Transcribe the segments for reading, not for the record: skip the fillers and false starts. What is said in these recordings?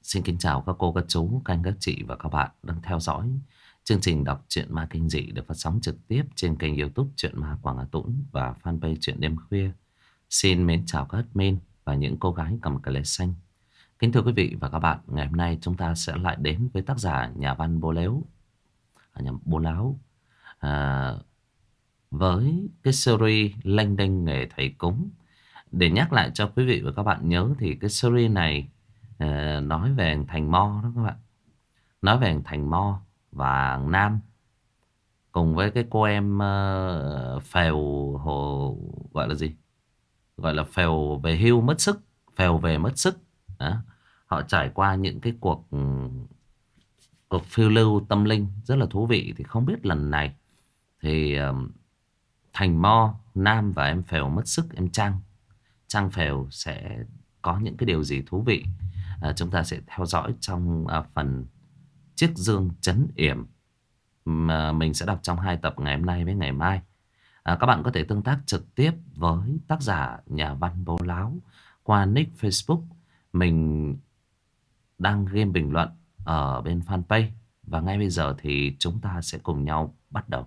Xin kính chào các cô, các chú, các anh, các chị và các bạn đang theo dõi chương trình đọc truyện ma kinh dị được phát sóng trực tiếp trên kênh YouTube Truyện Ma Quảng Hà Tũng và fanpage Truyện Đêm Khuya. Xin mến chào các admin và những cô gái cầm cà lê xanh. Kính thưa quý vị và các bạn, ngày hôm nay chúng ta sẽ lại đến với tác giả nhà văn Bố Lếu, Bố Láo, à, với cái series Lênh Đênh Nghề Thầy Cúng. Để nhắc lại cho quý vị và các bạn nhớ thì cái series này nói về Thành Mo đó các bạn. Nói về Thành Mo và Nam cùng với cái cô em phèo hồ, gọi là gì? Gọi là phèo về hưu mất sức, phèo về mất sức. Đó. Họ trải qua những cái cuộc phiêu lưu tâm linh rất là thú vị. Thì không biết lần này thì Thành Mo, Nam và em phèo mất sức, em Trang phèo sẽ có những cái điều gì thú vị. Chúng ta sẽ theo dõi trong phần Chiếc Dương Trấn Yểm mà mình sẽ đọc trong 2 tập ngày hôm nay với ngày mai. Các bạn có thể tương tác trực tiếp với tác giả nhà văn Bố Láo qua nick Facebook. Mình đang ghi bình luận ở bên fanpage. Và ngay bây giờ thì chúng ta sẽ cùng nhau bắt đầu.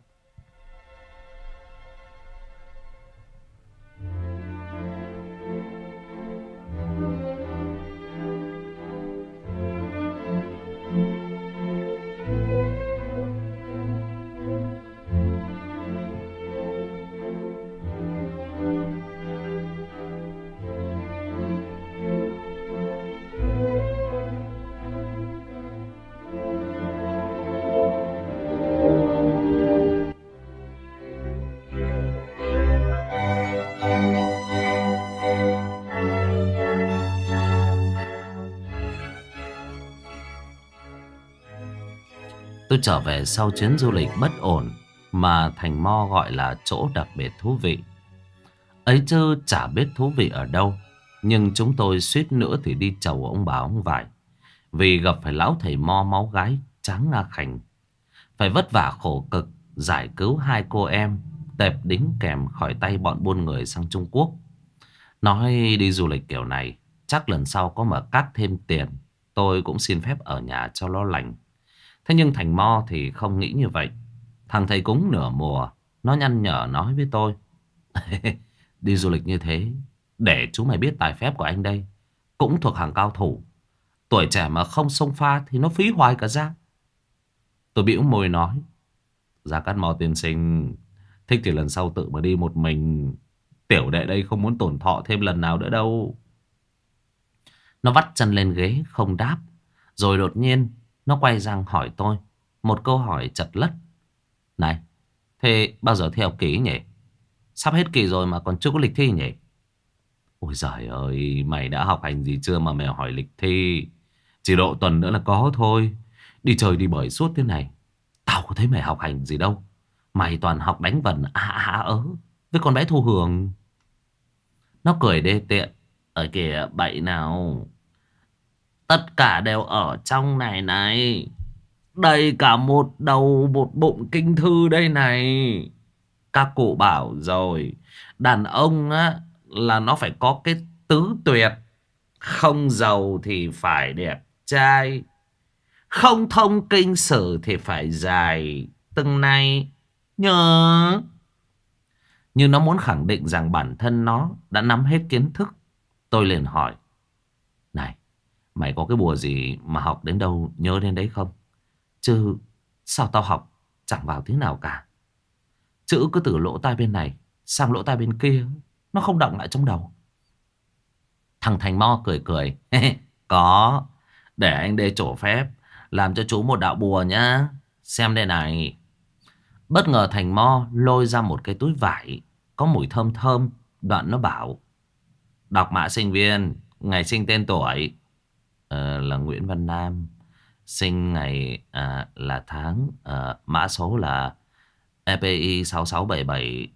Tôi trở về sau chuyến du lịch bất ổn mà Thành Mo gọi là chỗ đặc biệt thú vị. Ấy chứ chả biết thú vị ở đâu, nhưng chúng tôi suýt nữa thì đi chầu ông bà ông vải vì gặp phải lão thầy Mo máu gái tráng nga khành. Phải vất vả khổ cực giải cứu 2 cô em tệp đính kèm khỏi tay bọn buôn người sang Trung Quốc. Nói đi du lịch kiểu này, chắc lần sau có mà cát thêm tiền, tôi cũng xin phép ở nhà cho nó lành. Thế nhưng Thành Mo thì không nghĩ như vậy. Thằng thầy cúng nửa mùa, nó nhăn nhở nói với tôi: đi du lịch như thế, để chúng mày biết tài phép của anh đây cũng thuộc hàng cao thủ. Tuổi trẻ mà không xông pha thì nó phí hoài cả ra. Tôi bĩu môi nói: Gia Cát Mo tiên sinh, thích thì lần sau tự mà đi một mình. Tiểu đệ đây không muốn tổn thọ thêm lần nào nữa đâu. Nó vắt chân lên ghế không đáp. Rồi đột nhiên nó quay sang hỏi tôi một câu hỏi chật lất: này, thế bao giờ thi học kỳ nhỉ? Sắp hết kỳ rồi mà còn chưa có lịch thi nhỉ? Ôi giời ơi, mày đã học hành gì chưa mà mày hỏi lịch thi? Chỉ độ tuần nữa là có thôi. Đi chơi đi bời suốt thế này, tao có thấy mày học hành gì đâu. Mày toàn học đánh vần với con bé Thu Hường. Nó cười đê tiện: ở kìa bậy nào, tất cả đều ở trong này này. Đầy cả một đầu một bụng kinh thư đây này. Các cụ bảo rồi, đàn ông á là nó phải có cái tứ tuyệt: không giàu thì phải đẹp trai, không thông kinh sử thì phải dài. Từng này nhớ. Như nó muốn khẳng định rằng bản thân nó đã nắm hết kiến thức. Tôi liền hỏi: này, mày có cái bùa gì mà học đến đâu nhớ đến đấy không? Chứ sao tao học chẳng vào thế nào cả. Chữ cứ từ lỗ tai bên này sang lỗ tai bên kia, nó không đọng lại trong đầu. Thằng Thành Mo cười cười: có, để anh đây trổ phép làm cho chú một đạo bùa nhá. Xem đây này. Bất ngờ Thành Mo lôi ra một cái túi vải có mùi thơm thơm. Đoạn nó bảo: đọc mã sinh viên, ngày sinh tên tuổi. Là Nguyễn Văn Nam. Sinh ngày là tháng, mã số là EPI 6677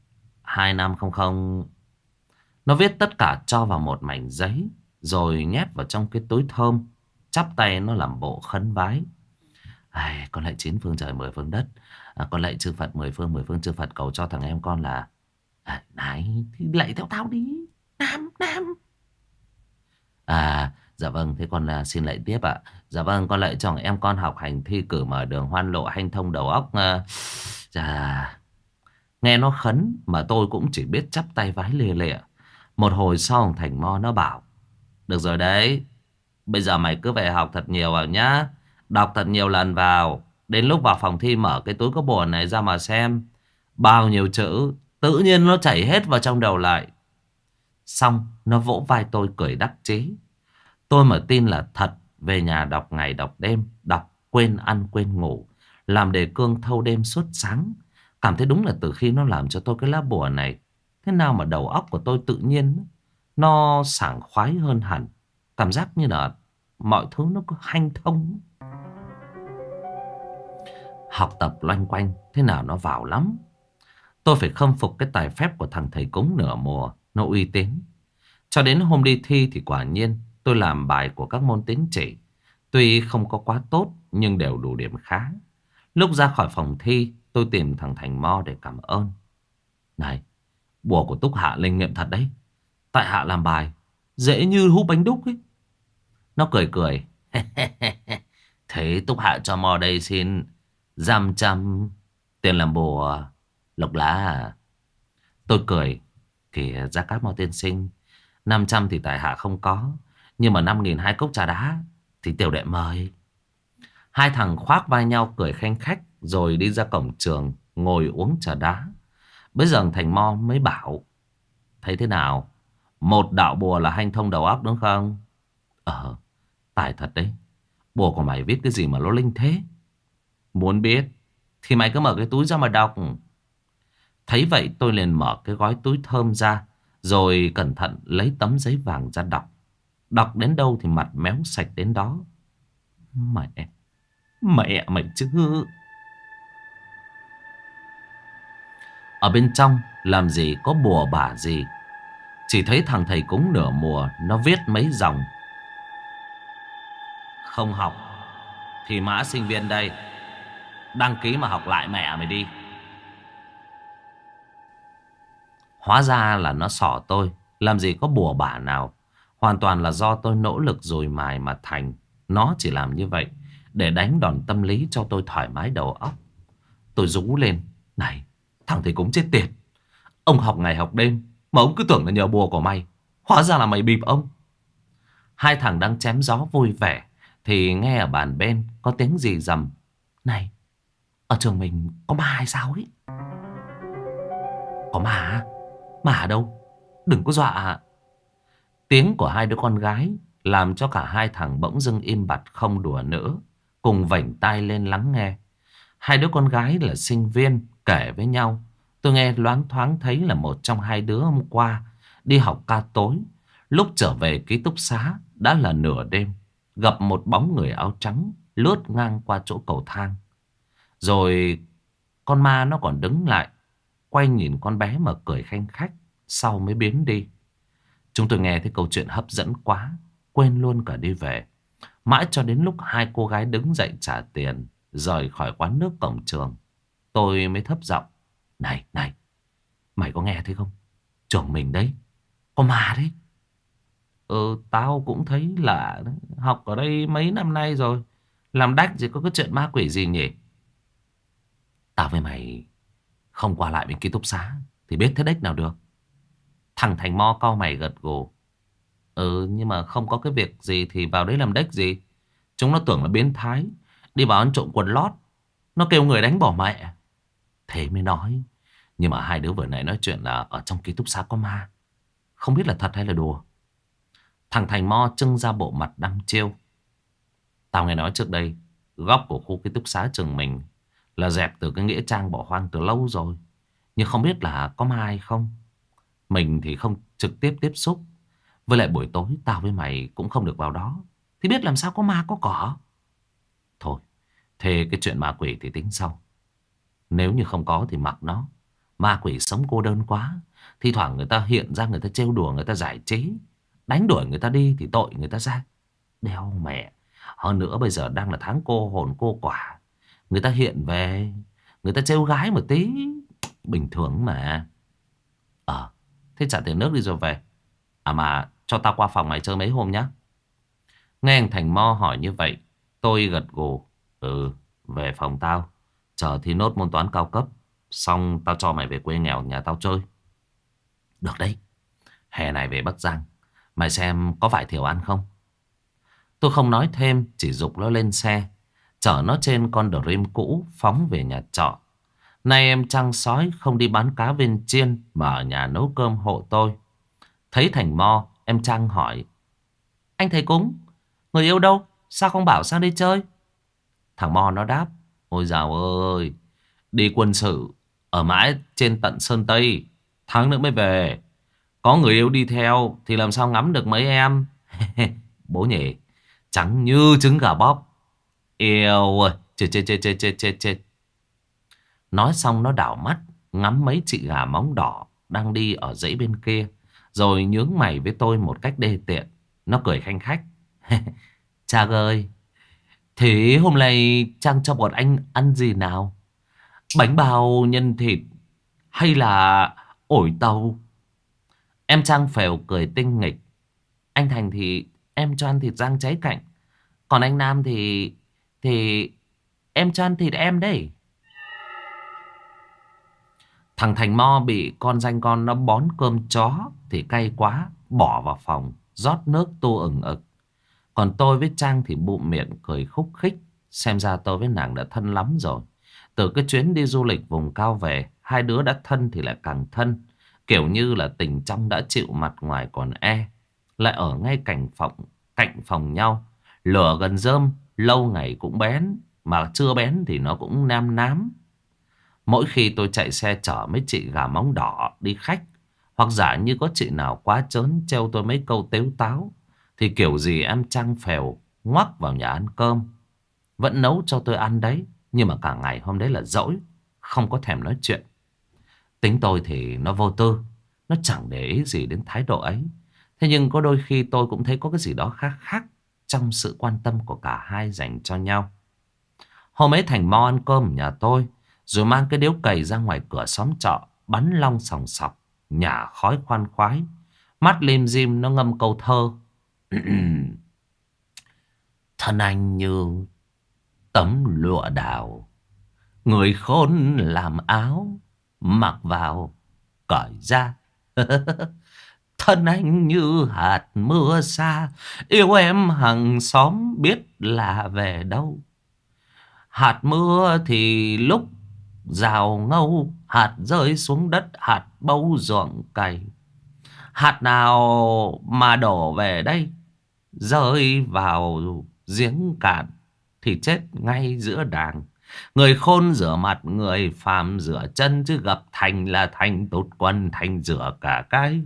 2500. Nó viết tất cả cho vào một mảnh giấy rồi nhét vào trong cái túi thơm. Chắp tay nó làm bộ khấn vái: con lạy 9 phương trời 10 phương đất, con lạy chư Phật 10 phương chư Phật, cầu cho thằng em con là này thì lạy theo tao đi. Nam. Dạ vâng, thế con xin lại tiếp ạ. Dạ vâng, con lại chồng em con học hành thi cử mở đường hoan lộ hanh thông đầu óc. Dạ, nghe nó khấn mà tôi cũng chỉ biết chắp tay vái lia lịa. Một hồi sau thằng Thành Mo nó bảo: được rồi đấy, bây giờ mày cứ về học thật nhiều vào nhá. Đọc thật nhiều lần vào. Đến lúc vào phòng thi mở cái túi có bùa này ra mà xem. Bao nhiêu chữ tự nhiên nó chảy hết vào trong đầu lại. Xong nó vỗ vai tôi cười đắc chí. Tôi mà tin là thật. Về nhà đọc ngày đọc đêm. Đọc quên ăn quên ngủ. Làm đề cương thâu đêm suốt sáng. Cảm thấy đúng là từ khi nó làm cho tôi cái lá bùa này, thế nào mà đầu óc của tôi tự nhiên nó sảng khoái hơn hẳn. Cảm giác như là mọi thứ nó cứ hanh thông. Học tập loanh quanh thế nào nó vào lắm. Tôi phải khâm phục cái tài phép của thằng thầy cúng nửa mùa. Nó uy tín. Cho đến hôm đi thi thì quả nhiên tôi làm bài của các môn tín chỉ. Tuy không có quá tốt nhưng đều đủ điểm khá. Lúc ra khỏi phòng thi tôi tìm thằng Thành Mo để cảm ơn. Này, bùa của Túc Hạ linh nghiệm thật đấy. Tại Hạ làm bài dễ như hút bánh đúc ấy. Nó cười cười. Thế Túc Hạ cho Mo đây xin 500 tiền làm bùa lộc lá à? Tôi cười. Kìa Gia Cát Mo tiên sinh, 500 thì tại Hạ không có, nhưng mà 5.000 hai cốc trà đá thì tiểu đệ mời. Hai thằng khoác vai nhau cười khanh khách rồi đi ra cổng trường ngồi uống trà đá. Bây giờ Thành Mo mới bảo: thấy thế nào? Một đạo bùa là hanh thông đầu óc đúng không? Tài thật đấy. Bùa của mày viết cái gì mà nó linh thế? Muốn biết thì mày cứ mở cái túi ra mà đọc. Thấy vậy tôi liền mở cái gói túi thơm ra, rồi cẩn thận lấy tấm giấy vàng ra đọc. Đọc đến đâu thì mặt méo sạch đến đó. Mẹ mày chứ. Ở bên trong làm gì có bùa bả gì. Chỉ thấy thằng thầy cúng nửa mùa nó viết mấy dòng: không học thì mã sinh viên đây, đăng ký mà học lại mẹ mày đi. Hóa ra là nó xỏ tôi. Làm gì có bùa bả nào. Hoàn toàn là do tôi nỗ lực dồi mài mà thành. Nó chỉ làm như vậy để đánh đòn tâm lý cho tôi thoải mái đầu óc. Tôi rú lên: này thằng thầy cúng chết tiệt, ông học ngày học đêm mà ông cứ tưởng là nhờ bùa của mày. Hóa ra là mày bịp ông. Hai thằng đang chém gió vui vẻ thì nghe ở bàn bên có tiếng gì rầm: này, ở trường mình có ma hay sao ấy? Có ma á? Ma ở đâu? Đừng có dọa. Tiếng của hai đứa con gái làm cho cả hai thằng bỗng dưng im bặt không đùa nữa, cùng vểnh tai lên lắng nghe. Hai đứa con gái là sinh viên kể với nhau. Tôi nghe loáng thoáng thấy là một trong hai đứa hôm qua đi học ca tối, lúc trở về ký túc xá đã là nửa đêm, gặp một bóng người áo trắng lướt ngang qua chỗ cầu thang. Rồi con ma nó còn đứng lại, quay nhìn con bé mà cười khanh khách, sau mới biến đi. Chúng tôi nghe thấy câu chuyện hấp dẫn quá, quên luôn cả đi về. Mãi cho đến lúc hai cô gái đứng dậy trả tiền, rời khỏi quán nước cổng trường, tôi mới thấp giọng: này, mày có nghe thấy không? Trường mình đấy, có ma đấy. Tao cũng thấy lạ đấy. Học ở đây mấy năm nay rồi, làm đách gì có cái chuyện ma quỷ gì nhỉ? Tao với mày không qua lại bên ký túc xá thì biết thế đếch nào được. Thằng Thành Mo cau mày gật gù: nhưng mà không có cái việc gì thì vào đấy làm đếch gì. Chúng nó tưởng là biến thái, đi vào ăn trộm quần lót, nó kêu người đánh bỏ mẹ. Thế mới nói. Nhưng mà hai đứa vừa nãy nói chuyện là ở trong ký túc xá có ma, không biết là thật hay là đùa. Thằng Thành Mo trưng ra bộ mặt đăm chiêu: tao nghe nói trước đây góc của khu ký túc xá trường mình là dẹp từ cái nghĩa trang bỏ hoang từ lâu rồi, nhưng không biết là có ma hay không. Mình thì không trực tiếp tiếp xúc, với lại buổi tối tao với mày cũng không được vào đó, thì biết làm sao có ma có cỏ. Thôi, thế cái chuyện ma quỷ thì tính sau. Nếu như không có thì mặc nó. Ma quỷ sống cô đơn quá, thi thoảng người ta hiện ra, người ta trêu đùa, người ta giải trí, đánh đuổi người ta đi thì tội người ta ra. Đeo mẹ. Hơn nữa bây giờ đang là tháng cô hồn cô quả, người ta hiện về, người ta trêu gái một tí, bình thường mà. Thế trả tiền nước đi rồi về. À mà cho tao qua phòng mày chơi mấy hôm nhá. Nghe anh Thành Mo hỏi như vậy, tôi gật gù. Ừ, về phòng tao. Chờ thi nốt môn toán cao cấp. Xong tao cho mày về quê nghèo nhà tao chơi. Được đấy. Hè này về Bắc Giang. Mày xem có vải thiều ăn không? Tôi không nói thêm, chỉ giục nó lên xe. Chở nó trên con Dream cũ phóng về nhà trọ. Nay em Trăng sói không đi bán cá viên chiên mà ở nhà nấu cơm hộ tôi. Thấy Thành Mo, em Trăng hỏi. Anh thầy cúng, người yêu đâu? Sao không bảo sang đây chơi? Thằng Mo nó đáp. Ôi dào ơi, đi quân sự, ở mãi trên tận Sơn Tây. Tháng nữa mới về. Có người yêu đi theo thì làm sao ngắm được mấy em. Bố nhỉ, trắng như trứng gà bóp. Yêu ơi, chết chết chết chết chết chết chết. Nói xong nó đảo mắt ngắm mấy chị gà móng đỏ đang đi ở dãy bên kia, rồi nhướng mày với tôi một cách đê tiện. Nó cười khanh khách. Trang ơi, thế hôm nay Trang cho bọn anh ăn gì nào? Bánh bao nhân thịt hay là ổi tàu? Em Trang phèo cười tinh nghịch. Anh Thành thì em cho ăn thịt rang cháy cạnh. Còn anh Nam thì em cho ăn thịt em đấy. Thằng Thành Mo bị con danh con nó bón cơm chó thì cay quá, bỏ vào phòng rót nước tu ừng ực. Còn tôi với Trang thì bụm miệng cười khúc khích. Xem ra tôi với nàng đã thân lắm rồi. Từ cái chuyến đi du lịch vùng cao về, hai đứa đã thân thì lại càng thân. Kiểu như là tình trong đã chịu, mặt ngoài còn e. Lại ở ngay cạnh phòng nhau. Lửa gần rơm lâu ngày cũng bén, mà chưa bén thì nó cũng nam nám. Mỗi khi tôi chạy xe chở mấy chị gà móng đỏ đi khách, hoặc giả như có chị nào quá trớn trêu tôi mấy câu tếu táo, thì kiểu gì em Trăng phèo ngoắc vào nhà ăn cơm. Vẫn nấu cho tôi ăn đấy, nhưng mà cả ngày hôm đấy là dỗi, không có thèm nói chuyện. Tính tôi thì nó vô tư, nó chẳng để ý gì đến thái độ ấy. Thế nhưng có đôi khi tôi cũng thấy có cái gì đó khác khác trong sự quan tâm của cả hai dành cho nhau. Hôm ấy Thành Mo ăn cơm ở nhà tôi, rồi mang cái điếu cày ra ngoài cửa xóm trọ, bắn long sòng sọc, nhả khói khoan khoái. Mắt lim dim nó ngâm câu thơ. Thân anh như tấm lụa đào, người khôn làm áo, mặc vào cởi ra. Thân anh như hạt mưa xa, yêu em hàng xóm biết là về đâu. Hạt mưa thì lúc rào ngâu, hạt rơi xuống đất, hạt bâu ruộng cày. Hạt nào mà đổ về đây, rơi vào giếng cạn thì chết ngay giữa đàng. Người khôn rửa mặt, người phàm rửa chân, chứ gặp Thành là Thành tụt quần, Thành rửa cả cái.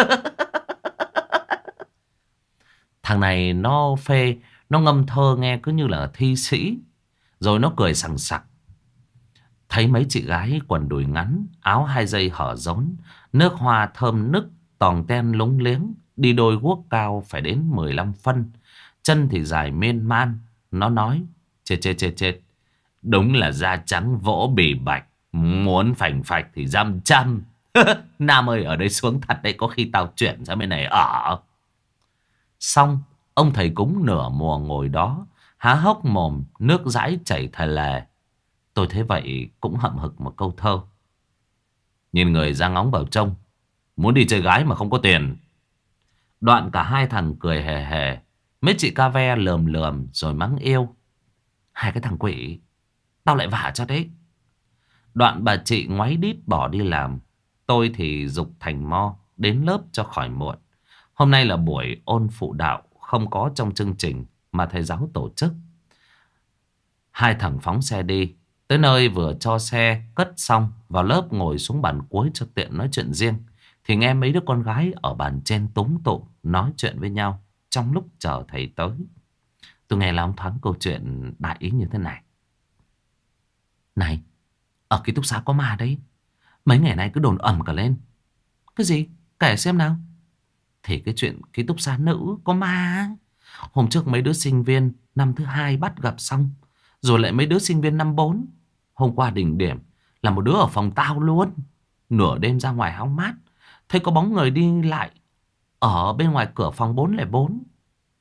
Thằng này nó phê, nó ngâm thơ nghe cứ như là thi sĩ. Rồi nó cười sằng sặc. Thấy mấy chị gái quần đùi ngắn, áo 2 dây hở rốn, nước hoa thơm nức, tòng ten lúng liếng, đi đôi guốc cao phải đến 15 phân, chân thì dài miên man. Nó nói, chết chết chết chết, đúng là da trắng vỗ bì bạch, muốn phành phạch thì dăm trăm. Nam ơi, ở đây xuống thật đấy, có khi tao chuyển ra bên này ở. Xong, ông thầy cúng nửa mùa ngồi đó, há hốc mồm, nước dãi chảy thè lè. Tôi thấy vậy cũng hậm hực một câu thơ. Nhìn người ra ngóng vào trông, muốn đi chơi gái mà không có tiền. Đoạn cả hai thằng cười hề hề. Mấy chị ca ve lườm lườm rồi mắng yêu. Hai cái thằng quỷ, tao lại vả cho đấy. Đoạn bà chị ngoáy đít bỏ đi làm. Tôi thì giục Thành Mo đến lớp cho khỏi muộn. Hôm nay là buổi ôn phụ đạo, không có trong chương trình mà thầy giáo tổ chức. Hai thằng phóng xe đi. Tới nơi vừa cho xe cất xong, vào lớp ngồi xuống bàn cuối cho tiện nói chuyện riêng, thì nghe mấy đứa con gái ở bàn trên túm tụm nói chuyện với nhau trong lúc chờ thầy tới. Tôi nghe loáng thoáng câu chuyện đại ý như thế này. Này, ở ký túc xá có ma đấy. Mấy ngày nay cứ đồn ầm cả lên. Cái gì? Kể xem nào. Thì cái chuyện ký túc xá nữ có ma. Hôm trước mấy đứa sinh viên năm thứ 2 bắt gặp xong, rồi lại mấy đứa sinh viên năm 4. Hôm qua đỉnh điểm là một đứa ở phòng tao luôn. Nửa đêm ra ngoài hóng mát, thấy có bóng người đi lại ở bên ngoài cửa phòng 404.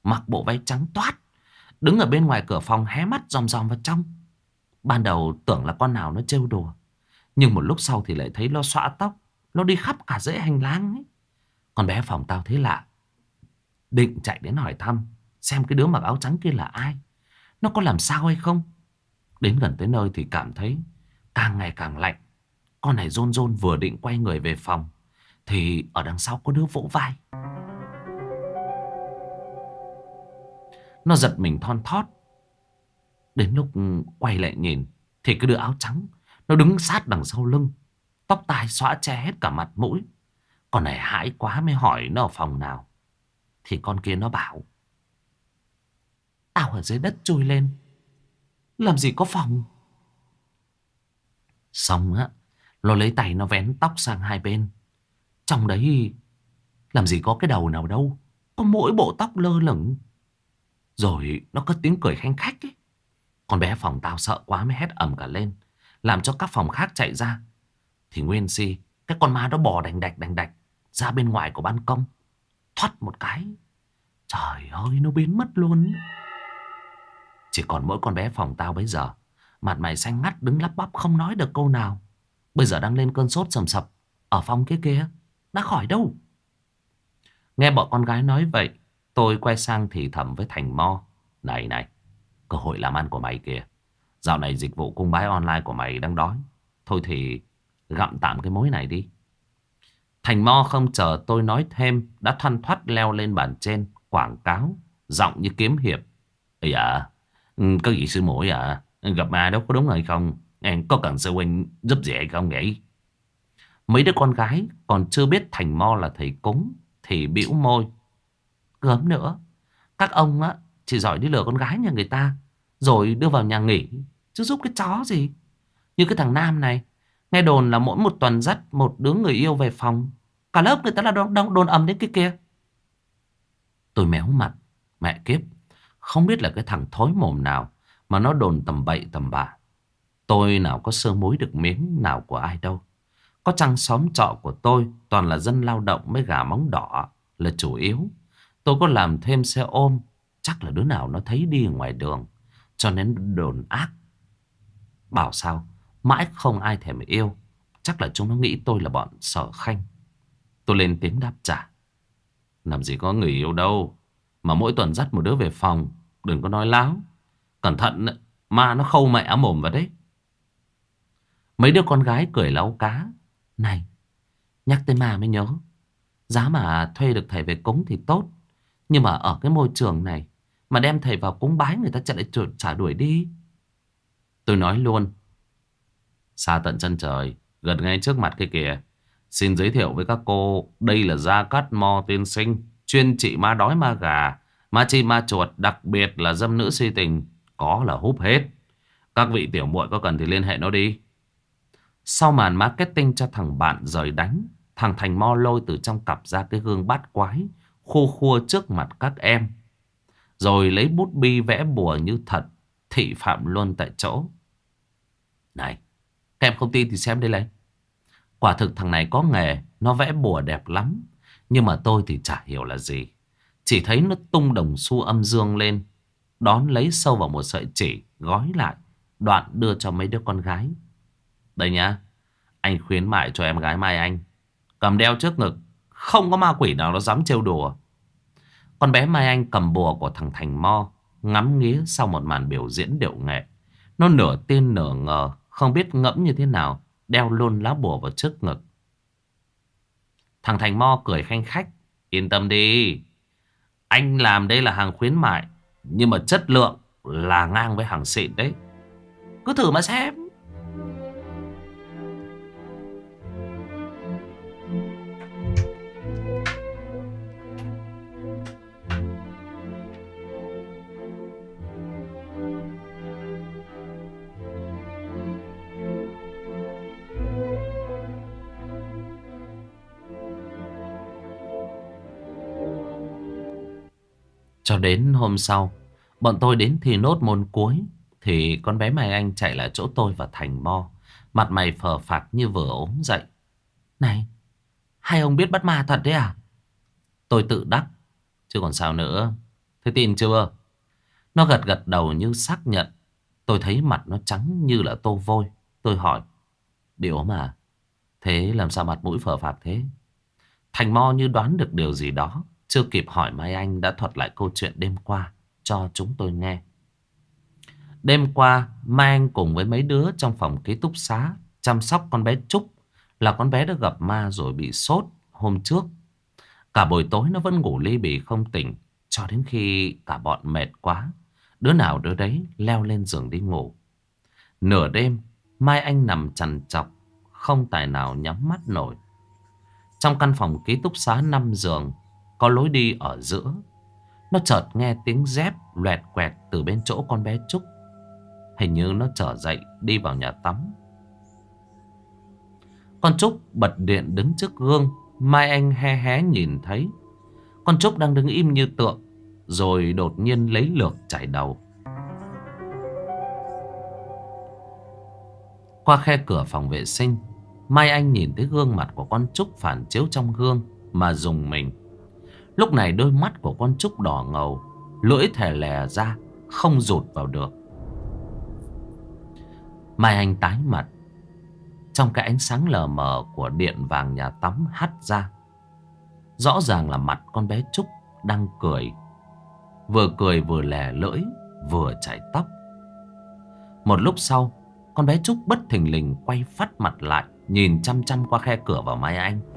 mặc bộ váy trắng toát, đứng ở bên ngoài cửa phòng hé mắt dòm dòm vào trong. Ban đầu tưởng là con nào nó trêu đùa, nhưng một lúc sau thì lại thấy nó xõa tóc, nó đi khắp cả dãy hành lang ấy. Con bé phòng tao thấy lạ, định chạy đến hỏi thăm xem cái đứa mặc áo trắng kia là ai, nó có làm sao hay không. Đến gần tới nơi thì cảm thấy càng ngày càng lạnh. Con này run run vừa định quay người về phòng thì ở đằng sau có đứa vỗ vai. Nó giật mình thon thót. Đến lúc quay lại nhìn thì cái đứa áo trắng nó đứng sát đằng sau lưng, tóc tai xõa che hết cả mặt mũi. Con này hãi quá mới hỏi nó ở phòng nào. Thì con kia nó bảo: tao ở dưới đất chui lên, làm gì có phòng. Xong á, nó lấy tay nó vén tóc sang hai bên. Trong đấy làm gì có cái đầu nào đâu, có mỗi bộ tóc lơ lửng. Rồi nó cất tiếng cười khanh khách ấy. Con bé phòng tao sợ quá mới hét ầm cả lên, làm cho các phòng khác chạy ra. Thì nguyên si cái con ma đó bò đành đạch ra bên ngoài của ban công. Thoát một cái, trời ơi, nó biến mất luôn. Chỉ còn mỗi con bé phòng tao bây giờ, mặt mày xanh ngắt đứng lắp bắp không nói được câu nào. Bây giờ đang lên cơn sốt sầm sập ở phòng kia đã khỏi đâu. Nghe bọn con gái nói vậy, tôi quay sang thì thầm với Thành Mo: Này này, cơ hội làm ăn của mày kìa. Dạo này dịch vụ cung bái online của mày đang đói. Thôi thì gặm tạm cái mối này đi. Thành Mo không chờ tôi nói thêm, đã thoăn thoắt leo lên bàn trên quảng cáo, giọng như kiếm hiệp: Ây dạ, có gì sư muội à? Gặp ma đâu có đúng hay không? Em có cần sư huynh giúp gì hay không vậy? Mấy đứa con gái còn chưa biết Thành Mo là thầy cúng thì bĩu môi: Gớm nữa, các ông á chỉ giỏi đi lừa con gái nhà người ta rồi đưa vào nhà nghỉ, chứ giúp cái chó gì. Như cái thằng Nam này, nghe đồn là mỗi một tuần dắt một đứa người yêu về phòng, cả lớp người ta là đồn ầm đến cái kia. Tôi méo mặt, mẹ kiếp, không biết là cái thằng thối mồm nào mà nó đồn tầm bậy tầm bạ. Tôi nào có sơ mối được miếng nào của ai đâu. Có chăng xóm trọ của tôi toàn là dân lao động với gà móng đỏ là chủ yếu. Tôi có làm thêm xe ôm, chắc là đứa nào nó thấy đi ở ngoài đường, cho nên đồn ác. Bảo sao mãi không ai thèm yêu, chắc là chúng nó nghĩ tôi là bọn Sở Khanh. Tôi lên tiếng đáp trả: Làm gì có người yêu đâu, mà mỗi tuần dắt một đứa về phòng. Đừng có nói láo, cẩn thận ma nó khâu mẹ mồm vào đấy. Mấy đứa con gái cười láu cá: Này, nhắc tới ma mới nhớ, giá mà thuê được thầy về cúng thì tốt. Nhưng mà ở cái môi trường này mà đem thầy vào cúng bái, người ta lại trả đuổi đi. Tôi nói luôn: Xa tận chân trời, gần ngay trước mặt kia kìa. Xin giới thiệu với các cô, đây là Gia Cát Mo tiên sinh, chuyên trị ma đói ma gà, ma chim ma chuột, đặc biệt là dâm nữ si tình, có là húp hết. Các vị tiểu muội có cần thì liên hệ nó đi. Sau màn marketing cho thằng bạn rời đánh, thằng Thành Mo lôi từ trong cặp ra cái gương bát quái, khua khua trước mặt các em, rồi lấy bút bi vẽ bùa như thật, thị phạm luôn tại chỗ. Này, các em không tin thì xem đây này. Quả thực thằng này có nghề, nó vẽ bùa đẹp lắm. Nhưng mà tôi thì chả hiểu là gì. Chỉ thấy nó tung đồng xu âm dương lên, đón lấy sâu vào một sợi chỉ, gói lại, đoạn đưa cho mấy đứa con gái. Đây nhá, anh khuyến mại cho em gái Mai Anh, cầm đeo trước ngực, không có ma quỷ nào nó dám trêu đùa. Con bé Mai Anh cầm bùa của thằng Thành Mo, ngắm nghía sau một màn biểu diễn điệu nghệ. Nó nửa tin nửa ngờ, không biết ngẫm như thế nào, đeo luôn lá bùa vào trước ngực. Thằng Thành Mo cười khanh khách: Yên tâm đi, anh làm đây là hàng khuyến mại, nhưng mà chất lượng là ngang với hàng xịn đấy. Cứ thử mà xem. Cho đến hôm sau, bọn tôi đến thi nốt môn cuối, thì con bé Mai Anh chạy lại chỗ tôi và Thành Mo, mặt mày phờ phạc như vừa ốm dậy. Này, hai ông biết bắt ma thật đấy à? Tôi tự đắc: Chứ còn sao nữa. Thế tin chưa? Nó gật gật đầu như xác nhận. Tôi thấy mặt nó trắng như là tô vôi. Tôi hỏi. Bị ốm à? Thế làm sao mặt mũi phờ phạc thế? Thành Mo như đoán được điều gì đó. Chưa kịp hỏi Mai Anh đã thuật lại câu chuyện đêm qua cho chúng tôi nghe. Đêm qua, Mai Anh cùng với mấy đứa trong phòng ký túc xá chăm sóc con bé Trúc, là con bé đã gặp ma rồi bị sốt hôm trước. Cả buổi tối nó vẫn ngủ li bì không tỉnh, cho đến khi cả bọn mệt quá, đứa nào đứa đấy leo lên giường đi ngủ. Nửa đêm, Mai Anh nằm trằn trọc, không tài nào nhắm mắt nổi. Trong căn phòng ký túc xá 5 giường, có lối đi ở giữa. Nó chợt nghe tiếng dép loẹt quẹt từ bên chỗ con bé Trúc. Hình như nó trở dậy đi vào nhà tắm. Con Trúc bật điện đứng trước gương. Mai Anh hé hé nhìn thấy con Trúc đang đứng im như tượng, rồi đột nhiên lấy lược chải đầu. Qua khe cửa phòng vệ sinh, Mai Anh nhìn thấy gương mặt của con Trúc phản chiếu trong gương mà rùng mình. Lúc này đôi mắt của con Trúc đỏ ngầu, lưỡi thè lè ra, không rụt vào được. Mai Anh tái mặt. Trong cái ánh sáng lờ mờ của điện vàng nhà tắm hắt ra, rõ ràng là mặt con bé Trúc đang cười. Vừa cười vừa lè lưỡi, vừa chải tóc. Một lúc sau, con bé Trúc bất thình lình quay phắt mặt lại, nhìn chăm chăm qua khe cửa vào Mai Anh.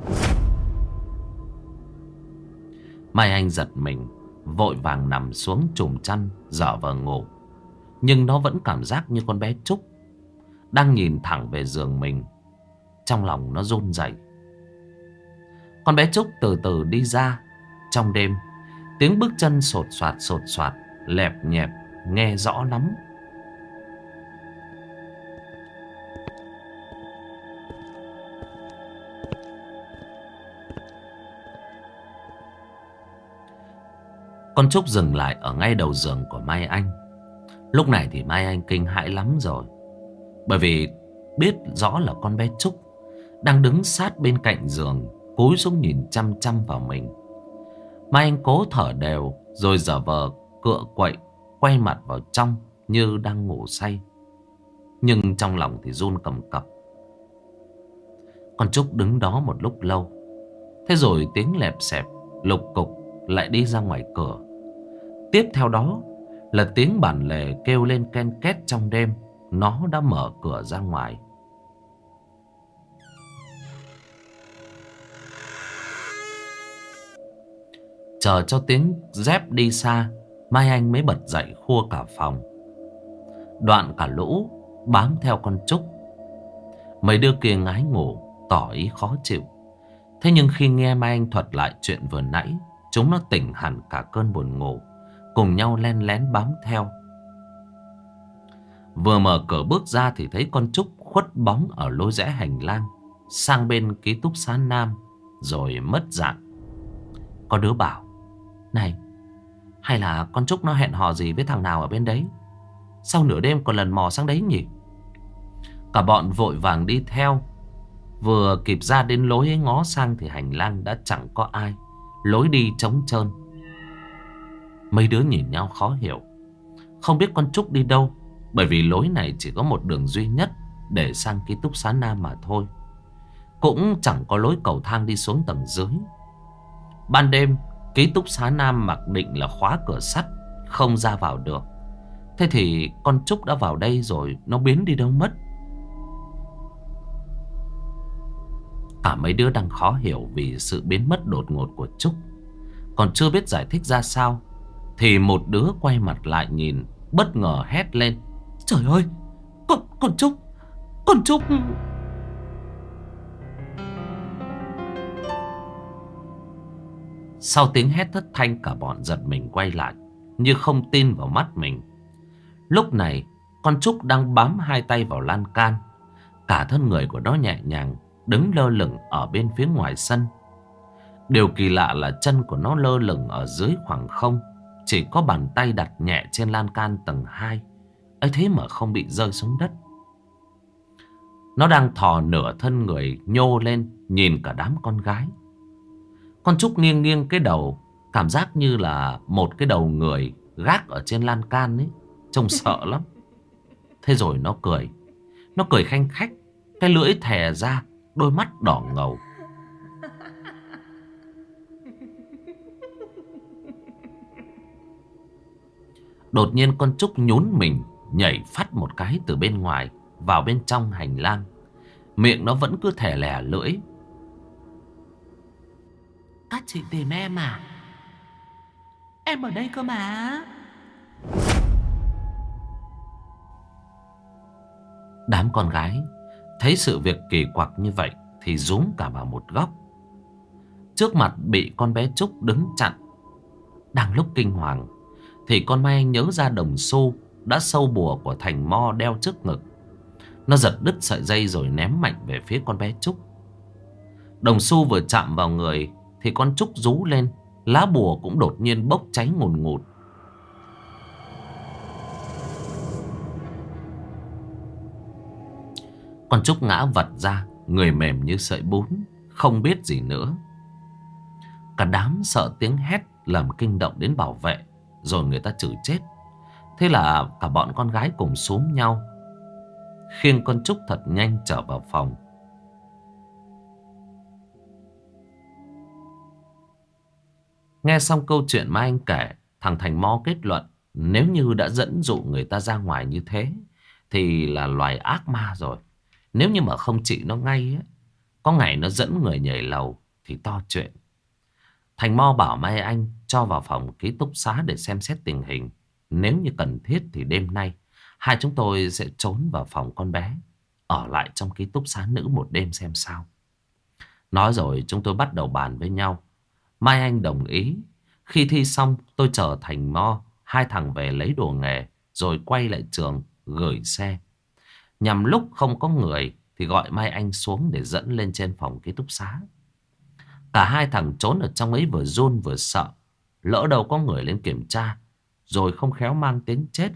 Mai Anh giật mình, vội vàng nằm xuống chùm chăn dở vào ngủ. Nhưng nó vẫn cảm giác như con bé Trúc đang nhìn thẳng về giường mình. Trong lòng nó run rẩy. Con bé Trúc từ từ đi ra. Trong đêm, tiếng bước chân sột soạt, lẹp nhẹp, nghe rõ lắm. Con Trúc dừng lại ở ngay đầu giường của Mai Anh. Lúc này thì Mai Anh kinh hãi lắm rồi. Bởi vì biết rõ là con bé Trúc đang đứng sát bên cạnh giường, cúi xuống nhìn chăm chăm vào mình. Mai Anh cố thở đều, rồi giả vờ cựa quậy, quay mặt vào trong như đang ngủ say. Nhưng trong lòng thì run cầm cập. Con Trúc đứng đó một lúc lâu. Thế rồi tiếng lẹp xẹp, lục cục lại đi ra ngoài cửa. Tiếp theo đó là tiếng bản lề kêu lên ken két trong đêm. Nó đã mở cửa ra ngoài. Chờ cho tiếng dép đi xa, Mai Anh mới bật dậy khua cả phòng. Đoạn cả lũ bám theo con Trúc. Mấy đứa kia ngái ngủ, tỏ ý khó chịu. Thế nhưng khi nghe Mai Anh thuật lại chuyện vừa nãy, chúng nó tỉnh hẳn cả cơn buồn ngủ, cùng nhau len lén bám theo. Vừa mở cửa bước ra thì thấy con Trúc khuất bóng ở lối rẽ hành lang sang bên ký túc xá nam, rồi mất dạng. Có đứa bảo: này, hay là con Trúc nó hẹn hò gì với thằng nào ở bên đấy? Sau nửa đêm còn lần mò sang đấy nhỉ? Cả bọn vội vàng đi theo. Vừa kịp ra đến lối ấy ngó sang thì hành lang đã chẳng có ai, lối đi trống trơn. Mấy đứa nhìn nhau khó hiểu, không biết con Trúc đi đâu. Bởi vì lối này chỉ có một đường duy nhất để sang ký túc xá nam mà thôi. Cũng chẳng có lối cầu thang đi xuống tầng dưới. Ban đêm, ký túc xá nam mặc định là khóa cửa sắt, không ra vào được. Thế thì con Trúc đã vào đây rồi, nó biến đi đâu mất? Cả mấy đứa đang khó hiểu vì sự biến mất đột ngột của Trúc. Còn chưa biết giải thích ra sao thì một đứa quay mặt lại nhìn, bất ngờ hét lên: trời ơi, con Trúc, con Trúc. Sau tiếng hét thất thanh, cả bọn giật mình quay lại, như không tin vào mắt mình. Lúc này, con Trúc đang bám hai tay vào lan can. Cả thân người của nó nhẹ nhàng đứng lơ lửng ở bên phía ngoài sân. Điều kỳ lạ là chân của nó lơ lửng ở dưới khoảng không, chỉ có bàn tay đặt nhẹ trên lan can tầng 2 ấy thế mà không bị rơi xuống đất. Nó đang thò nửa thân người nhô lên nhìn cả đám con gái. Con Trúc nghiêng nghiêng cái đầu, Cảm giác như là một cái đầu người gác ở trên lan can ấy. Trông sợ lắm. Thế rồi nó cười. Nó cười khanh khách. Cái lưỡi thè ra. Đôi mắt đỏ ngầu. Đột nhiên con Trúc nhún mình, nhảy phắt một cái từ bên ngoài vào bên trong hành lang. Miệng nó vẫn cứ thè lè lưỡi. Các chị tìm em à? Em ở đây cơ mà. Đám con gái thấy sự việc kỳ quặc như vậy thì rúm cả vào một góc. Trước mặt bị con bé Trúc đứng chặn. Đang lúc kinh hoàng thì con Mai Anh nhớ ra đồng xu đã sâu bùa của Thành Mo đeo trước ngực. Nó giật đứt sợi dây rồi ném mạnh về phía con bé Trúc. Đồng xu vừa chạm vào người thì con Trúc rú lên. Lá bùa cũng đột nhiên bốc cháy ngùn ngụt. Con Trúc ngã vật ra, người mềm như sợi bún, không biết gì nữa. Cả đám sợ tiếng hét làm kinh động đến bảo vệ, rồi người ta chửi chết. Thế là cả bọn con gái cùng xúm nhau khiêng con Trúc thật nhanh trở vào phòng. Nghe xong câu chuyện mà anh kể, thằng Thành Mo kết luận nếu như đã dẫn dụ người ta ra ngoài như thế thì là loài ác ma rồi. Nếu như mà không trị nó ngay ấy, có ngày nó dẫn người nhảy lầu thì to chuyện. Thành Mo bảo Mai Anh cho vào phòng ký túc xá để xem xét tình hình. Nếu như cần thiết thì đêm nay hai chúng tôi sẽ trốn vào phòng con bé, ở lại trong ký túc xá nữ một đêm xem sao. Nói rồi chúng tôi bắt đầu bàn với nhau. Mai Anh đồng ý. Khi thi xong tôi chở Thành Mo, hai thằng về lấy đồ nghề, rồi quay lại trường gửi xe. Nhằm lúc không có người thì gọi Mai Anh xuống để dẫn lên trên phòng ký túc xá. Cả hai thằng trốn ở trong ấy vừa run vừa sợ. Lỡ đâu có người lên kiểm tra, rồi không khéo mang đến chết.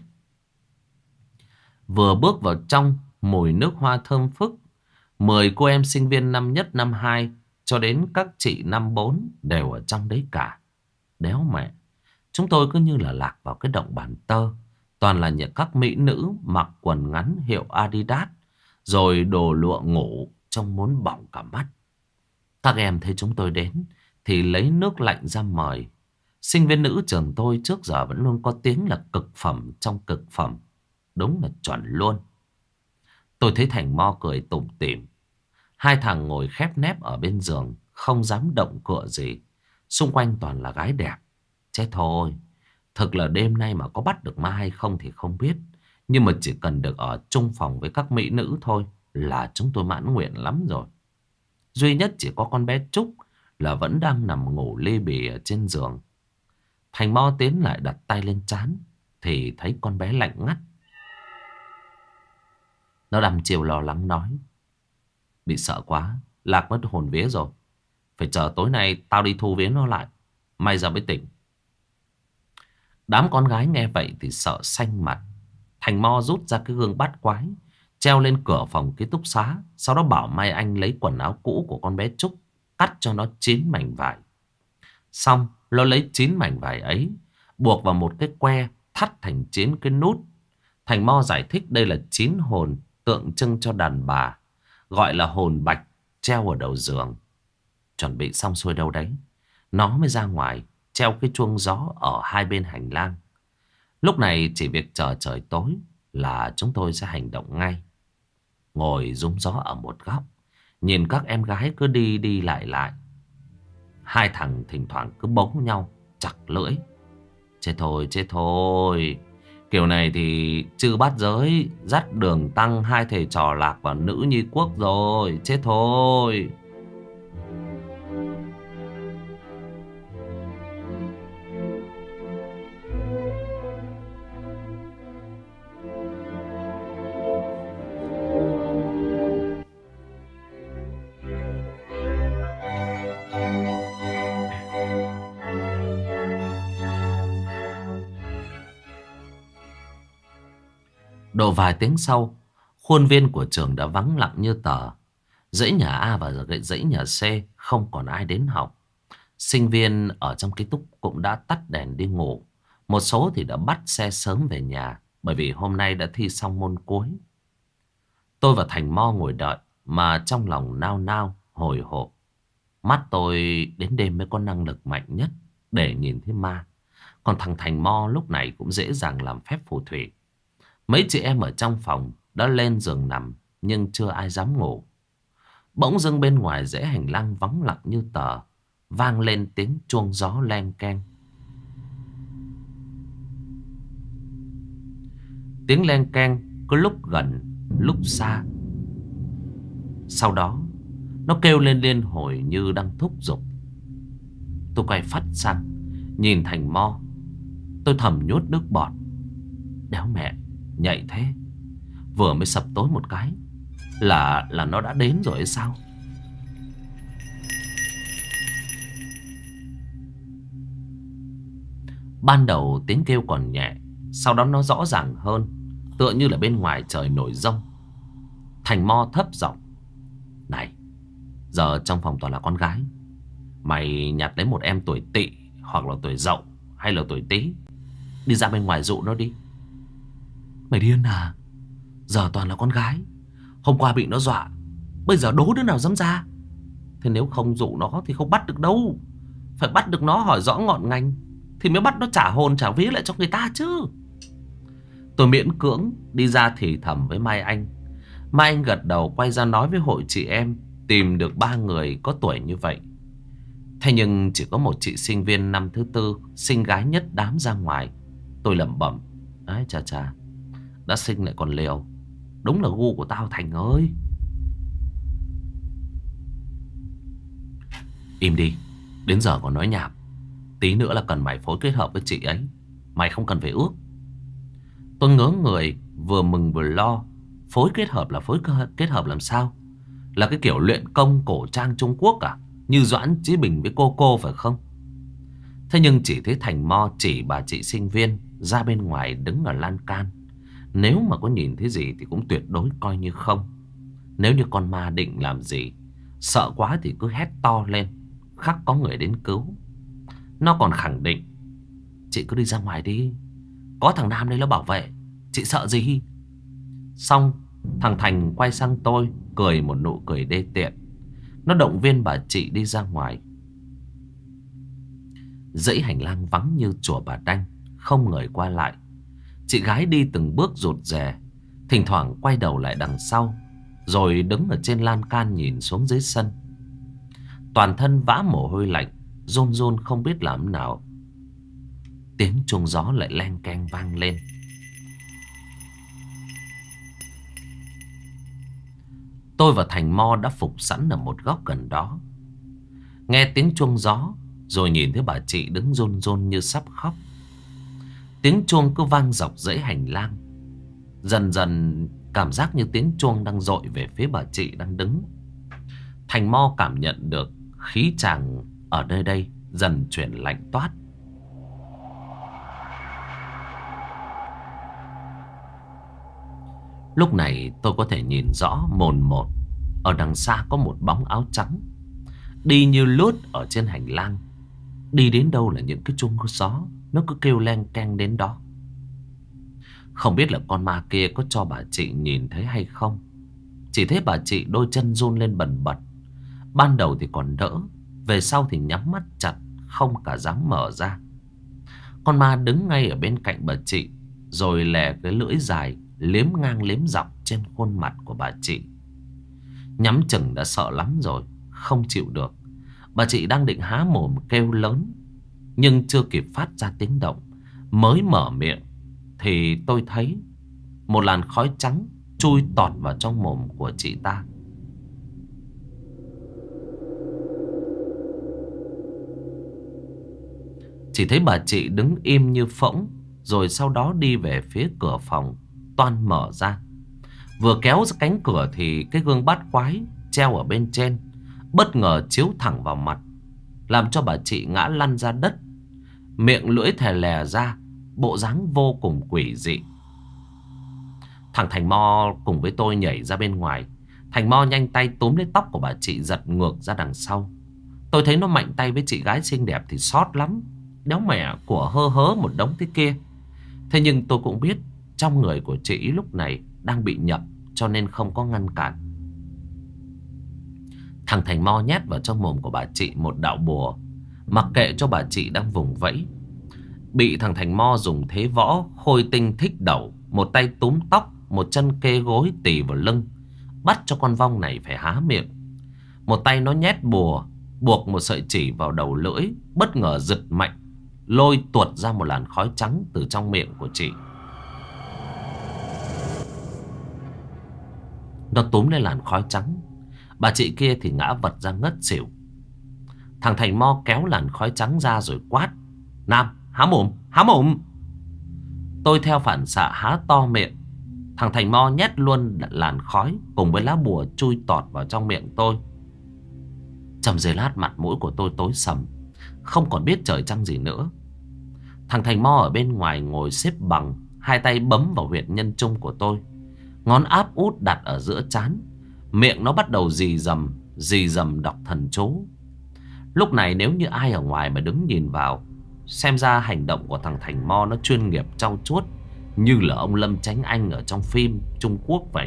Vừa bước vào trong, mùi nước hoa thơm phức. 10 cô em sinh viên năm nhất năm 2 cho đến các chị năm 4 đều ở trong đấy cả. Đéo mẹ, chúng tôi cứ như là lạc vào cái động bàn tơ. Toàn là những các mỹ nữ mặc quần ngắn hiệu Adidas, rồi đồ lụa ngủ trông muốn bỏng cả mắt. Các em thấy chúng tôi đến thì lấy nước lạnh ra mời. Sinh viên nữ trường tôi trước giờ vẫn luôn có tiếng là cực phẩm trong cực phẩm. Đúng là chuẩn luôn. Tôi thấy Thành Mo cười tủm tỉm. Hai thằng ngồi khép nép ở bên giường, không dám động cựa gì. Xung quanh toàn là gái đẹp. Chết thôi, thực là đêm nay mà có bắt được ma hay không thì không biết. Nhưng mà chỉ cần được ở chung phòng với các mỹ nữ thôi là chúng tôi mãn nguyện lắm rồi. Duy nhất chỉ có con bé Trúc là vẫn đang nằm ngủ lê bì ở trên giường. Thành Mo tiến lại đặt tay lên trán thì thấy con bé lạnh ngắt. Nó đăm chiều lo lắng nói: bị sợ quá, lạc mất hồn vía rồi. Phải chờ tối nay tao đi thu vía nó lại, may ra mới tỉnh. Đám con gái nghe vậy thì sợ xanh mặt. Thành Mo rút ra cái gương bát quái, treo lên cửa phòng ký túc xá. Sau đó bảo Mai Anh lấy quần áo cũ của con bé Trúc, cắt cho nó 9 mảnh vải. Xong nó lấy 9 mảnh vải ấy buộc vào một cái que, thắt thành 9 cái nút. Thành Mo giải thích đây là 9 hồn tượng trưng cho đàn bà, gọi là hồn bạch, treo ở đầu giường. Chuẩn bị xong xuôi đâu đấy, nó mới ra ngoài treo cái chuông gió ở hai bên hành lang. Lúc này chỉ việc chờ trời tối là chúng tôi sẽ hành động ngay. Ngồi rúm gió ở một góc, nhìn các em gái cứ đi đi lại lại. Hai thằng thỉnh thoảng cứ bấu nhau chặt lưỡi. Chết thôi, chết thôi. Kiểu này thì chư bát giới dắt đường tăng hai thầy trò lạc vào nữ nhi quốc rồi. Chết thôi. Độ vài tiếng sau, khuôn viên của trường đã vắng lặng như tờ. Dãy nhà A và dãy nhà C không còn ai đến học. Sinh viên ở trong ký túc cũng đã tắt đèn đi ngủ. Một số thì đã bắt xe sớm về nhà, bởi vì hôm nay đã thi xong môn cuối. Tôi và Thành Mo ngồi đợi, mà trong lòng nao nao, hồi hộp. Mắt tôi đến đêm mới có năng lực mạnh nhất để nhìn thấy ma. Còn thằng Thành Mo lúc này cũng dễ dàng làm phép phù thủy. Mấy chị em ở trong phòng đã lên giường nằm, nhưng chưa ai dám ngủ. Bỗng dưng bên ngoài dãy hành lang vắng lặng như tờ, vang lên tiếng chuông gió leng keng. Tiếng leng keng có lúc gần, lúc xa. Sau đó nó kêu lên liên hồi như đang thúc giục. Tôi quay phắt sang, nhìn Thành Mo. Tôi thầm nhốt nước bọt. Đéo mẹ, nhạy thế. Vừa mới sập tối một cái là nó đã đến rồi hay sao? Ban đầu tiếng kêu còn nhẹ, sau đó nó rõ ràng hơn, tựa như là bên ngoài trời nổi giông. Thành Mo thấp giọng: "Này, giờ trong phòng toàn là con gái. Mày nhặt lấy một em tuổi Tỵ, hoặc là tuổi Dậu, hay là tuổi Tý, đi ra bên ngoài dụ nó đi." "Mày điên à? Giờ toàn là con gái. Hôm qua bị nó dọa, bây giờ đố đứa nào dám ra. Thế nếu không dụ nó thì không bắt được đâu. Phải bắt được nó hỏi rõ ngọn ngành thì mới bắt nó trả hồn trả vía lại cho người ta chứ." Tôi miễn cưỡng đi ra thì thầm với Mai Anh. Mai Anh gật đầu, quay ra nói với hội chị em tìm được 3 người có tuổi như vậy. Thế nhưng chỉ có một chị sinh viên năm thứ tư, xinh gái nhất đám ra ngoài. Tôi lẩm bẩm: "Ấy chà chà, đã xinh lại còn liều. Đúng là gu của tao Thành ơi." "Im đi, đến giờ còn nói nhảm. Tí nữa là cần mày phối kết hợp với chị ấy. Mày không cần phải ước." Tôi ngớ người, vừa mừng vừa lo. Phối kết hợp là phối kết hợp làm sao? Là cái kiểu luyện công cổ trang Trung Quốc à? Như Doãn Chí Bình với cô phải không? Thế nhưng chỉ thấy Thành Mo chỉ bà chị sinh viên ra bên ngoài đứng ở lan can. Nếu mà có nhìn thấy gì thì cũng tuyệt đối coi như không. Nếu như con ma định làm gì, sợ quá thì cứ hét to lên, khắc có người đến cứu. Nó còn khẳng định: "Chị cứ đi ra ngoài đi, có thằng Nam đây nó bảo vệ, chị sợ gì?" Xong, thằng Thành quay sang tôi, cười một nụ cười đê tiện. Nó động viên bà chị đi ra ngoài. Dãy hành lang vắng như chùa Bà Đanh, không người qua lại. Chị gái đi từng bước rụt rè, thỉnh thoảng quay đầu lại đằng sau, rồi đứng ở trên lan can nhìn xuống dưới sân. Toàn thân vã mồ hôi lạnh, run run không biết làm nào. Tiếng chuông gió lại leng keng vang lên. Tôi và Thành Mo đã phục sẵn ở một góc gần đó. Nghe tiếng chuông gió, rồi nhìn thấy bà chị đứng run run như sắp khóc. Tiếng chuông cứ vang dọc dãy hành lang. Dần dần cảm giác như tiếng chuông đang dội về phía bà chị đang đứng. Thành Mo cảm nhận được khí chàng ở nơi đây dần chuyển lạnh toát. Lúc này tôi có thể nhìn rõ mồn một. Ở đằng xa có một bóng áo trắng đi như lướt ở trên hành lang. Đi đến đâu là những cái chuông gió nó cứ kêu len keng đến đó. Không biết là con ma kia có cho bà chị nhìn thấy hay không. Chỉ thấy bà chị đôi chân run lên bần bật. Ban đầu thì còn đỡ, về sau thì nhắm mắt chặt, không cả dám mở ra. Con ma đứng ngay ở bên cạnh bà chị, rồi lè cái lưỡi dài liếm ngang liếm dọc trên khuôn mặt của bà chị. Nhắm chừng đã sợ lắm rồi, không chịu được. Bà chị đang định há mồm kêu lớn, nhưng chưa kịp phát ra tiếng động, mới mở miệng thì tôi thấy một làn khói trắng chui tọt vào trong mồm của chị ta. Chỉ thấy bà chị đứng im như phỗng, rồi sau đó đi về phía cửa phòng toan mở ra. Vừa kéo ra cánh cửa thì cái gương bát quái treo ở bên trên bất ngờ chiếu thẳng vào mặt, làm cho bà chị ngã lăn ra đất, miệng lưỡi thè lè ra, bộ dáng vô cùng quỷ dị. Thằng Thành Mo cùng với tôi nhảy ra bên ngoài. Thành Mo nhanh tay túm lấy tóc của bà chị giật ngược ra đằng sau. Tôi thấy nó mạnh tay với chị gái xinh đẹp thì sót lắm. Đéo mẹ của hơ hớ một đống thế kia. Thế nhưng tôi cũng biết trong người của chị lúc này đang bị nhập, cho nên không có ngăn cản. Thằng Thành Mo nhét vào trong mồm của bà chị một đạo bùa, mặc kệ cho bà chị đang vùng vẫy. Bị thằng Thành Mo dùng thế võ khôi tinh thích đầu, một tay túm tóc, một chân kê gối tì vào lưng, bắt cho con vong này phải há miệng. Một tay nó nhét bùa, buộc một sợi chỉ vào đầu lưỡi, bất ngờ giật mạnh, lôi tuột ra một làn khói trắng từ trong miệng của chị. Nó túm lên làn khói trắng, bà chị kia thì ngã vật ra ngất xỉu. Thằng Thành Mo kéo làn khói trắng ra rồi quát: Nam, há mồm, há mồm. Tôi theo phản xạ há to miệng. Thằng Thành Mo nhét luôn làn khói cùng với lá bùa chui tọt vào trong miệng tôi. Trong giây lát mặt mũi của tôi tối sầm, không còn biết trời trăng gì nữa. Thằng Thành Mo ở bên ngoài ngồi xếp bằng, hai tay bấm vào huyệt nhân trung của tôi, ngón áp út đặt ở giữa trán. Miệng nó bắt đầu rì rầm đọc thần chú. Lúc này nếu như ai ở ngoài mà đứng nhìn vào, xem ra hành động của thằng Thành Mo nó chuyên nghiệp trau chuốt, như là ông Lâm Chánh Anh ở trong phim Trung Quốc vậy.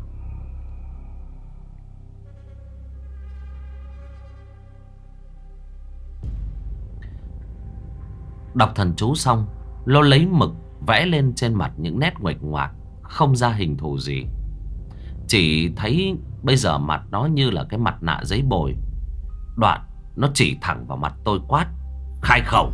Đọc thần chú xong, nó lấy mực vẽ lên trên mặt những nét nguệch ngoạc, không ra hình thù gì. Chỉ thấy bây giờ mặt nó như là cái mặt nạ giấy bồi. Đoạn nó chỉ thẳng vào mặt tôi quát: Khai khẩu.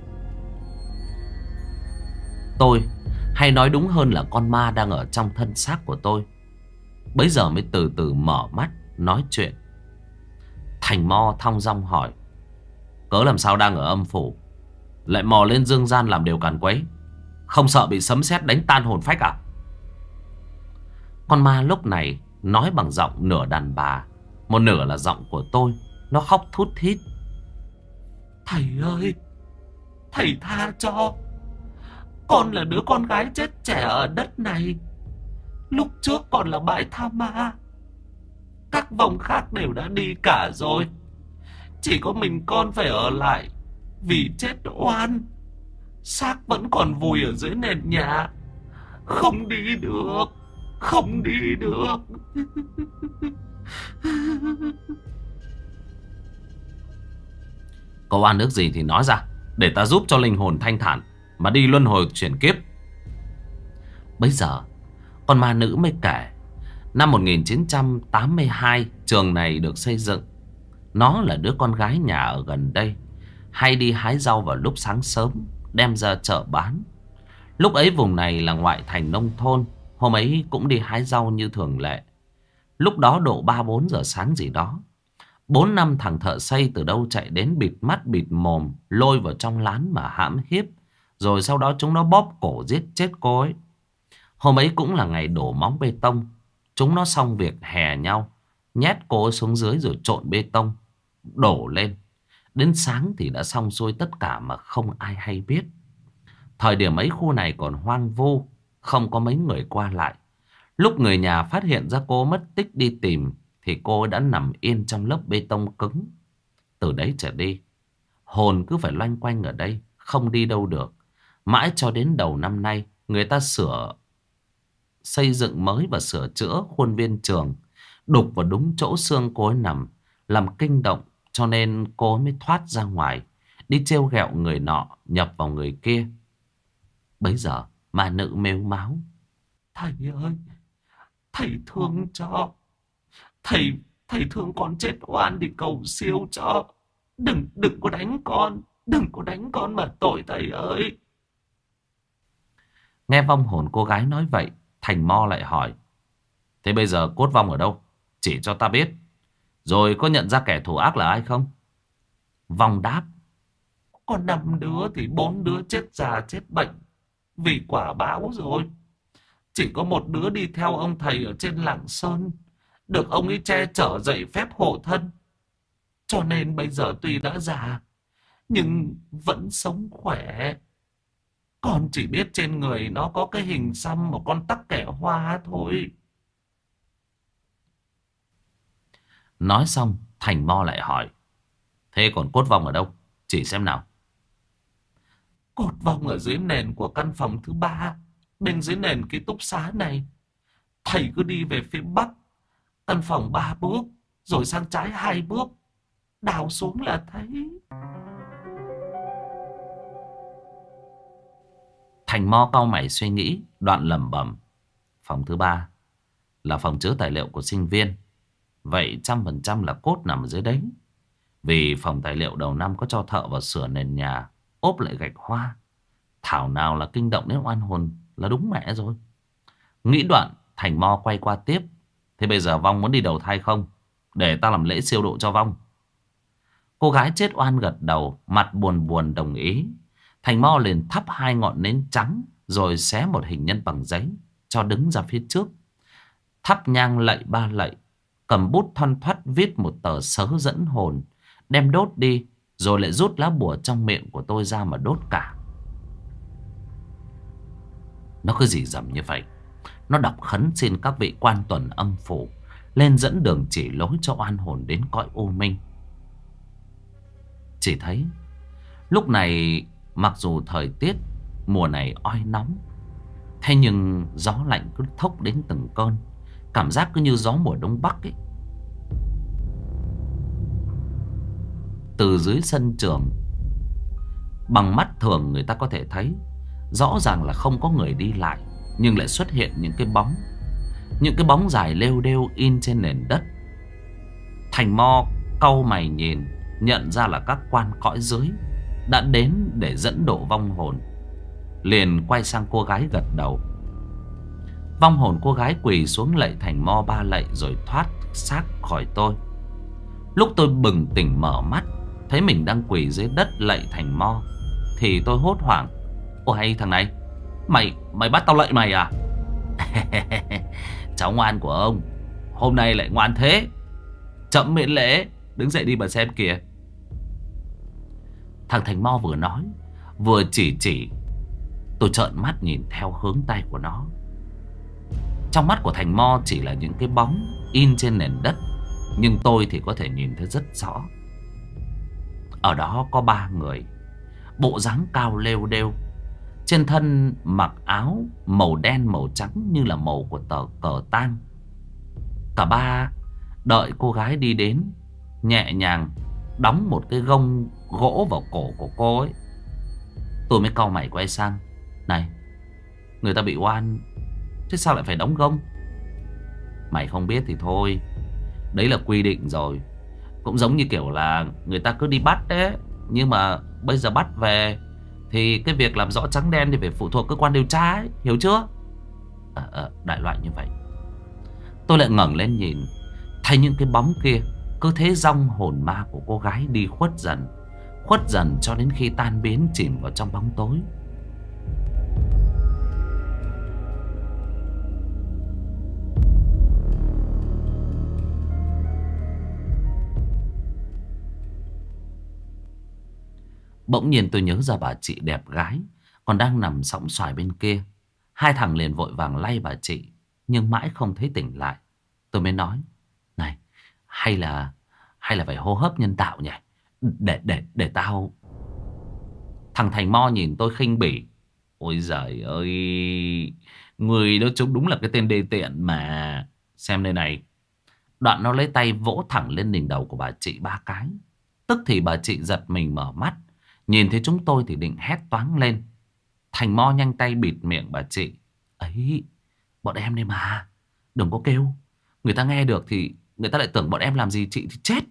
Tôi, hay nói đúng hơn là con ma đang ở trong thân xác của tôi, bấy giờ mới từ từ mở mắt nói chuyện. Thành Mo thong dong hỏi: Cớ làm sao đang ở âm phủ lại mò lên dương gian làm điều càn quấy? Không sợ bị sấm sét đánh tan hồn phách à? Con ma lúc này nói bằng giọng nửa đàn bà, một nửa là giọng của tôi. Nó khóc thút thít: Thầy ơi, thầy tha cho. Con là đứa con gái chết trẻ ở đất này. Lúc trước còn là bãi tha ma. Các vong khác đều đã đi cả rồi. Chỉ có mình con phải ở lại vì chết oan. Xác vẫn còn vùi ở dưới nền nhà. Không đi được, không đi được. Có oan ức gì thì nói ra, để ta giúp cho linh hồn thanh thản mà đi luân hồi chuyển kiếp. Bây giờ con ma nữ mới kể, năm 1982 trường này được xây dựng. Nó là đứa con gái nhà ở gần đây, hay đi hái rau vào lúc sáng sớm đem ra chợ bán. Lúc ấy vùng này là ngoại thành nông thôn. Hôm ấy cũng đi hái rau như thường lệ. Lúc đó độ 3-4 giờ sáng gì đó, 4-5 thằng thợ xây từ đâu chạy đến, bịt mắt bịt mồm, lôi vào trong lán mà hãm hiếp. Rồi sau đó chúng nó bóp cổ giết chết cô ấy. Hôm ấy cũng là ngày đổ móng bê tông. Chúng nó xong việc hè nhau, nhét cô ấy xuống dưới rồi trộn bê tông đổ lên. Đến sáng thì đã xong xuôi tất cả mà không ai hay biết. Thời điểm ấy khu này còn hoang vu, không có mấy người qua lại. Lúc người nhà phát hiện ra cô mất tích đi tìm thì cô đã nằm yên trong lớp bê tông cứng. Từ đấy trở đi, hồn cứ phải loanh quanh ở đây, không đi đâu được. Mãi cho đến đầu năm nay, người ta xây dựng mới và sửa chữa khuôn viên trường, đục vào đúng chỗ xương cô ấy nằm, làm kinh động, cho nên cô ấy mới thoát ra ngoài, đi trêu ghẹo người nọ, nhập vào người kia. Bấy giờ ma nữ mếu máo: Thầy ơi, thầy thương cho. Thầy thương con chết oan thì cầu siêu cho. Đừng có đánh con. Đừng có đánh con mà tội thầy ơi. Nghe vong hồn cô gái nói vậy, Thành Mo lại hỏi: Thế bây giờ cốt vong ở đâu? Chỉ cho ta biết. Rồi có nhận ra kẻ thù ác là ai không? Vong đáp: Có 5 đứa thì 4 đứa chết già chết bệnh vì quả báo rồi. Chỉ có một đứa đi theo ông thầy ở trên Lạng Sơn, được ông ấy che chở dạy phép hộ thân. Cho nên bây giờ tuy đã già nhưng vẫn sống khỏe. Con chỉ biết trên người nó có cái hình xăm một con tắc kẻ hoa thôi. Nói xong, Thành Mo lại hỏi: Thế còn cốt vong ở đâu? Chỉ xem nào. Cột vòng ở dưới nền của căn phòng thứ ba, bên dưới nền ký túc xá này. Thầy cứ đi về phía bắc, căn phòng 3 bước, rồi sang trái 2 bước, đào xuống là thấy. Thành Mo cau mày suy nghĩ, đoạn lẩm bẩm. Phòng thứ ba là phòng chứa tài liệu của sinh viên. Vậy 100% là cốt nằm ở dưới đấy. Vì phòng tài liệu đầu năm có cho thợ vào sửa nền nhà, ốp lại gạch hoa. Thảo nào là kinh động đến oan hồn là đúng mẹ rồi. Nghĩ đoạn, Thành Mo quay qua tiếp. Thế bây giờ Vong muốn đi đầu thai không? Để ta làm lễ siêu độ cho Vong. Cô gái chết oan gật đầu, mặt buồn buồn đồng ý. Thành Mo liền thắp 2 ngọn nến trắng, rồi xé một hình nhân bằng giấy, cho đứng ra phía trước. Thắp nhang lạy 3 lạy, cầm bút thoăn thoắt viết một tờ sớ dẫn hồn, đem đốt đi, rồi lại rút lá bùa trong miệng của tôi ra mà đốt cả. Nó cứ rì rầm như vậy. Nó đọc khấn xin các vị quan tuần âm phủ lên dẫn đường chỉ lối cho oan hồn đến cõi u minh. Chỉ thấy lúc này mặc dù thời tiết mùa này oi nóng, thế nhưng gió lạnh cứ thốc đến từng cơn, cảm giác cứ như gió mùa đông bắc ấy. Từ dưới sân trường, bằng mắt thường người ta có thể thấy rõ ràng là không có người đi lại, nhưng lại xuất hiện những cái bóng, những cái bóng dài lêu đêu in trên nền đất. Thành Mo cau mày nhìn, nhận ra là các quan cõi dưới đã đến để dẫn độ vong hồn, liền quay sang cô gái gật đầu. Vong hồn cô gái quỳ xuống lạy Thành Mo 3 lạy rồi thoát xác khỏi tôi. Lúc tôi bừng tỉnh mở mắt, thấy mình đang quỳ dưới đất lạy Thành Mo, thì tôi hốt hoảng. Ôi hay thằng này, mày bắt tao lạy mày à? Cháu ngoan của ông hôm nay lại ngoan thế. Chậm miễn lễ, đứng dậy đi mà xem kìa. Thằng Thành Mo vừa nói vừa chỉ. Tôi trợn mắt nhìn theo hướng tay của nó. Trong mắt của Thành Mo chỉ là những cái bóng in trên nền đất, nhưng tôi thì có thể nhìn thấy rất rõ. Ở đó có 3 người, bộ dáng cao lêu đêu, trên thân mặc áo màu đen màu trắng như là màu của tờ cờ tang. Cả 3 đợi cô gái đi đến, nhẹ nhàng đóng một cái gông gỗ vào cổ của cô ấy. Tôi mới cau mày quay sang. Này, người ta bị oan, thế sao lại phải đóng gông? Mày không biết thì thôi, đấy là quy định rồi. Cũng giống như kiểu là người ta cứ đi bắt đấy, nhưng mà bây giờ bắt về thì cái việc làm rõ trắng đen thì phải phụ thuộc cơ quan điều tra ấy, hiểu chưa? Đại loại như vậy. Tôi lại ngẩng lên nhìn, thấy những cái bóng kia cứ thế dong hồn ma của cô gái đi khuất dần cho đến khi tan biến chìm vào trong bóng tối. Bỗng nhiên tôi nhớ ra bà chị đẹp gái còn đang nằm sõng soài bên kia. 2 thằng liền vội vàng lay bà chị, nhưng mãi không thấy tỉnh lại. Tôi mới nói, này, hay là phải hô hấp nhân tạo nhỉ? Để tao. Thằng Thành Mo nhìn tôi khinh bỉ. Ôi giời ơi, người đó trông đúng là cái tên đê tiện mà. Xem đây này. Đoạn nó lấy tay vỗ thẳng lên đỉnh đầu của bà chị 3 cái. Tức thì bà chị giật mình mở mắt, nhìn thấy chúng tôi thì định hét toáng lên. Thành Mo nhanh tay bịt miệng bà chị. Ấy, bọn em đây mà, đừng có kêu. Người ta nghe được thì người ta lại tưởng bọn em làm gì chị thì chết.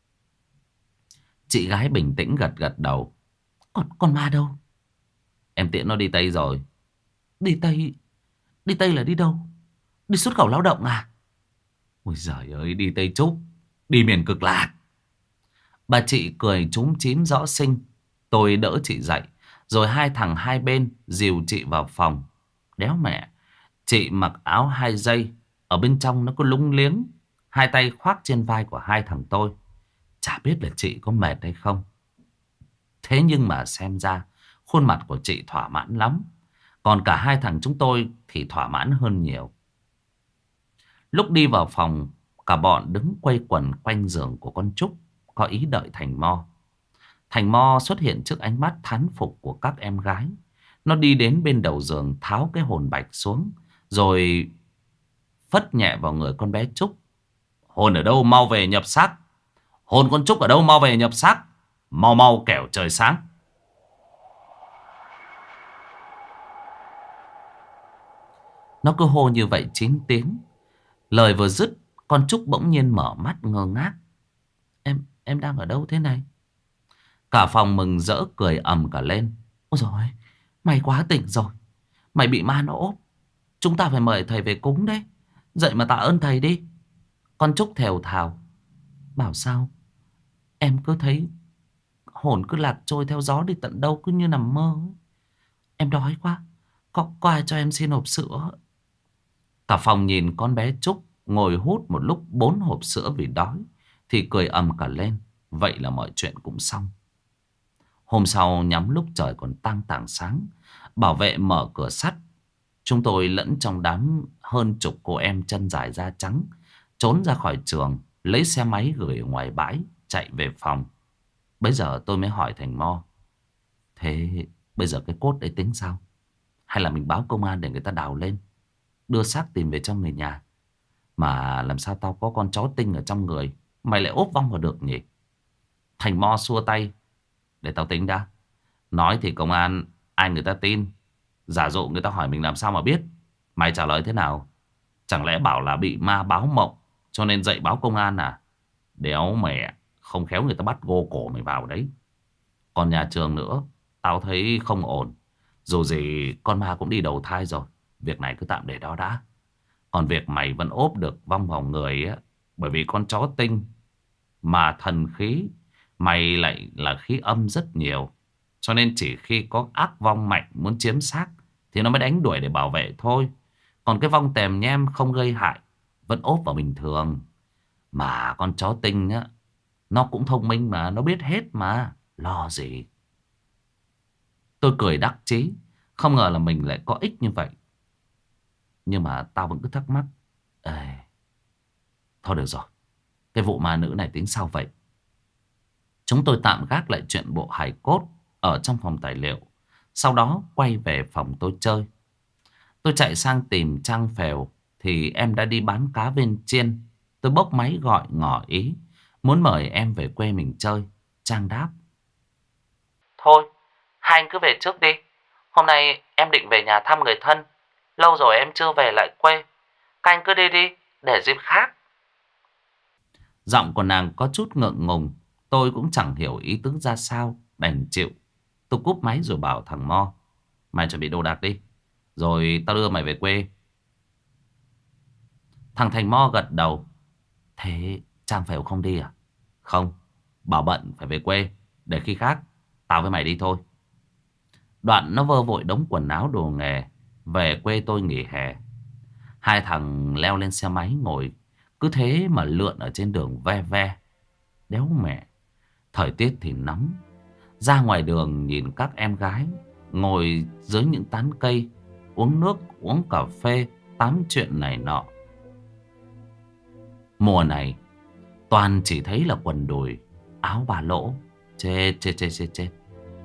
Chị gái bình tĩnh gật gật đầu. Con ma đâu? Em tiễn nó đi Tây rồi. Đi Tây? Đi Tây là đi đâu? Đi xuất khẩu lao động à? Ôi giời ơi, đi Tây Trúc, đi miền Cực Lạc. Bà chị cười chúm chím rõ xinh. Tôi đỡ chị dậy, rồi 2 thằng 2 bên dìu chị vào phòng. Đéo mẹ, chị mặc áo 2 dây, ở bên trong nó có lúng liếng, 2 tay khoác trên vai của 2 thằng tôi. Chả biết là chị có mệt hay không. Thế nhưng mà xem ra khuôn mặt của chị thỏa mãn lắm. Còn cả 2 thằng chúng tôi thì thỏa mãn hơn nhiều. Lúc đi vào phòng, cả bọn đứng quây quần quanh giường của con Trúc, có ý đợi Thành Mo. Thành Mo xuất hiện trước ánh mắt thán phục của các em gái. Nó đi đến bên đầu giường, tháo cái hồn bạch xuống, rồi phất nhẹ vào người con bé Trúc. Hồn ở đâu mau về nhập xác. Hồn con Trúc ở đâu mau về nhập xác. Mau mau kẻo trời sáng. Nó cứ hô như vậy 9 tiếng. Lời vừa dứt, con Trúc bỗng nhiên mở mắt ngơ ngác. Em đang ở đâu thế này? Cả phòng mừng rỡ cười ầm cả lên. Ôi dồi ôi, mày quá tỉnh rồi. Mày bị ma nó ốp. Chúng ta phải mời thầy về cúng đấy. Dậy mà tạ ơn thầy đi. Con Trúc thều thào. Bảo sao? Em cứ thấy hồn cứ lạc trôi theo gió đi tận đâu, cứ như nằm mơ ấy. Em đói quá. Có ai cho em xin hộp sữa? Cả phòng nhìn con bé Trúc ngồi hút một lúc 4 hộp sữa vì đói thì cười ầm cả lên. Vậy là mọi chuyện cũng xong. Hôm sau nhắm lúc trời còn tang tảng sáng, bảo vệ mở cửa sắt. Chúng tôi lẫn trong đám hơn chục cô em chân dài da trắng trốn ra khỏi trường, lấy xe máy gửi ở ngoài bãi, chạy về phòng. Bây giờ tôi mới hỏi Thành Mo. Thế bây giờ cái cốt đấy tính sao? Hay là mình báo công an để người ta đào lên, đưa xác tìm về cho người nhà? Mà làm sao tao có con chó tinh ở trong người, mày lại ốp vong vào được nhỉ? Thành Mo xua tay. Để tao tính đã. Nói thì công an ai người ta tin. Giả dụ người ta hỏi mình làm sao mà biết. Mày trả lời thế nào? Chẳng lẽ bảo là bị ma báo mộng cho nên dậy báo công an à? Đéo mẹ. Không khéo người ta bắt gô cổ mày vào đấy. Còn nhà trường nữa, tao thấy không ổn. Dù gì con ma cũng đi đầu thai rồi. Việc này cứ tạm để đó đã. Còn việc mày vẫn ốp được vong vào người á, bởi vì con chó tinh. Mà thần khí mày lại là khí âm rất nhiều. Cho nên chỉ khi có ác vong mạnh muốn chiếm xác thì nó mới đánh đuổi để bảo vệ thôi. Còn cái vong tèm nhem không gây hại vẫn ốp vào bình thường. Mà con chó tinh á, nó cũng thông minh mà, nó biết hết mà. Lo gì. Tôi cười đắc chí. Không ngờ là mình lại có ích như vậy. Nhưng mà tao vẫn cứ thắc mắc. Ê, thôi được rồi. Cái vụ ma nữ này tính sao vậy? Chúng tôi tạm gác lại chuyện bộ hài cốt ở trong phòng tài liệu. Sau đó quay về phòng tôi chơi. Tôi chạy sang tìm Trang Phèo thì em đã đi bán cá viên chiên. Tôi bốc máy gọi ngỏ ý muốn mời em về quê mình chơi. Trang đáp. Thôi, hai anh cứ về trước đi. Hôm nay em định về nhà thăm người thân. Lâu rồi em chưa về lại quê. Các anh cứ đi đi, để dịp khác. Giọng của nàng có chút ngượng ngùng. Tôi cũng chẳng hiểu ý tứ ra sao, đành chịu. Tôi cúp máy rồi bảo thằng Mo. Mày chuẩn bị đồ đạc đi, rồi tao đưa mày về quê. Thằng Thành Mo gật đầu. Thế Trang Phèo không đi à? Không, bảo bận phải về quê. Để khi khác tao với mày đi thôi. Đoạn nó vơ vội đống quần áo đồ nghề về quê tôi nghỉ hè. Hai thằng leo lên xe máy ngồi cứ thế mà lượn ở trên đường ve ve. Đéo mẹ. Thời tiết thì nóng. Ra ngoài đường nhìn các em gái ngồi dưới những tán cây, uống nước, uống cà phê, tám chuyện này nọ. Mùa này toàn chỉ thấy là quần đùi, áo ba lỗ. Chết chết chết chết chết.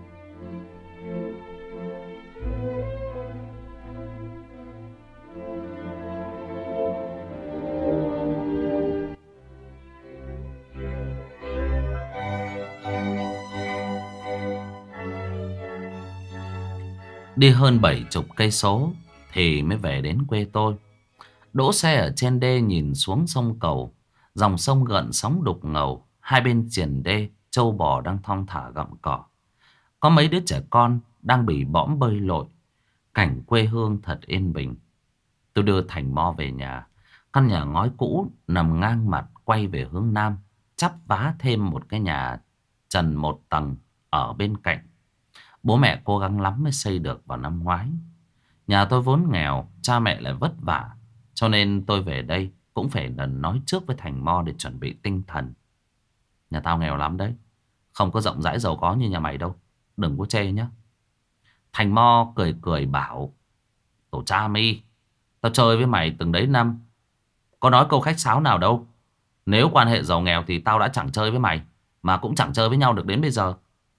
Đi hơn 70 cây số thì mới về đến quê tôi. Đỗ xe ở trên đê nhìn xuống sông Cầu. Dòng sông gợn sóng đục ngầu. Hai bên triền đê trâu bò đang thong thả gặm cỏ. Có mấy đứa trẻ con đang bị bõm bơi lội. Cảnh quê hương thật yên bình. Tôi đưa Thành Mo về nhà. Căn nhà ngói cũ nằm ngang mặt quay về hướng nam, chắp vá thêm một cái nhà trần một tầng ở bên cạnh. Bố mẹ cố gắng lắm mới xây được vào năm ngoái. Nhà tôi vốn nghèo, cha mẹ lại vất vả, cho nên tôi về đây cũng phải lần nói trước với Thành Mo để chuẩn bị tinh thần. Nhà tao nghèo lắm đấy, không có rộng rãi giàu có như nhà mày đâu, đừng có chê nhé. Thành Mo cười cười bảo. Tổ cha mi, tao chơi với mày từng đấy năm, có nói câu khách sáo nào đâu. Nếu quan hệ giàu nghèo thì tao đã chẳng chơi với mày, mà cũng chẳng chơi với nhau được đến bây giờ.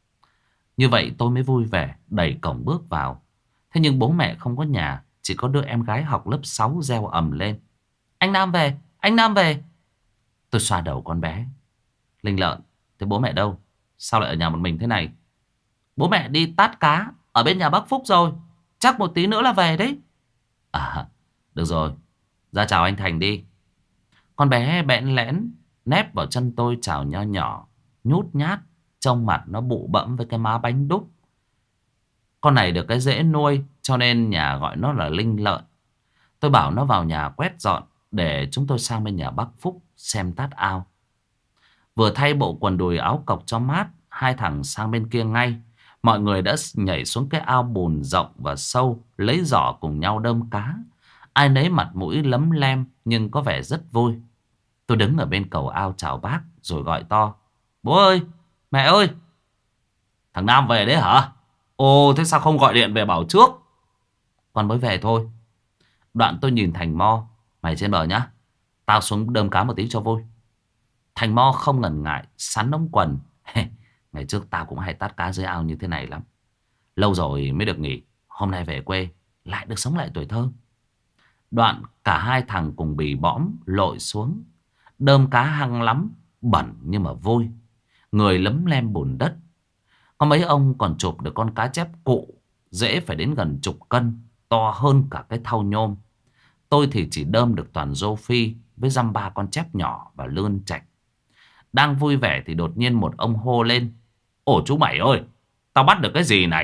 Như vậy tôi mới vui vẻ đẩy cổng bước vào. Thế nhưng bố mẹ không có nhà, chỉ có đứa em gái học lớp 6 reo ầm lên: Anh Nam về, anh Nam về. Tôi xoa đầu con bé: Linh Lợn, thế bố mẹ đâu? Sao lại ở nhà một mình thế này? Bố mẹ đi tát cá ở bên nhà bác Phúc rồi, chắc một tí nữa là về đấy. À, được rồi, ra chào anh Thành đi. Con bé bẽn lẽn nép vào chân tôi chào nho nhỏ, nhút nhát, trông mặt nó bụ bẫm với cái má bánh đúc. Con này được cái dễ nuôi cho nên nhà gọi nó là Linh Lợn. Tôi bảo nó vào nhà quét dọn để chúng tôi sang bên nhà bác Phúc xem tát ao. Vừa thay bộ quần đùi áo cộc cho mát, hai thằng sang bên kia ngay. Mọi người đã nhảy xuống cái ao bùn rộng và sâu, lấy giỏ cùng nhau đơm cá. Ai nấy mặt mũi lấm lem nhưng có vẻ rất vui. Tôi đứng ở bên cầu ao chào bác rồi gọi to: Bố ơi, mẹ ơi. Thằng Nam về đấy hả? Ồ, thế sao không gọi điện về bảo trước? Con mới về thôi. Đoạn tôi nhìn Thành Mo: Mày trên bờ nhá, tao xuống đơm cá một tí cho vui. Thành Mo không ngần ngại sắn ống quần: Ngày trước tao cũng hay tát cá dưới ao như thế này lắm. Lâu rồi mới được nghỉ, hôm nay về quê lại được sống lại tuổi thơ. Đoạn cả hai thằng cùng bì bõm lội xuống. Đơm cá hăng lắm, bẩn nhưng mà vui. Người lấm lem bùn đất. Có mấy ông còn chụp được con cá chép cụ, dễ phải đến gần chục cân, to hơn cả cái thau nhôm. Tôi thì chỉ đơm được toàn rô phi với dăm ba con chép nhỏ và lươn chạch. Đang vui vẻ thì đột nhiên một ông hô lên: Ồ chú mày ơi, tao bắt được cái gì này?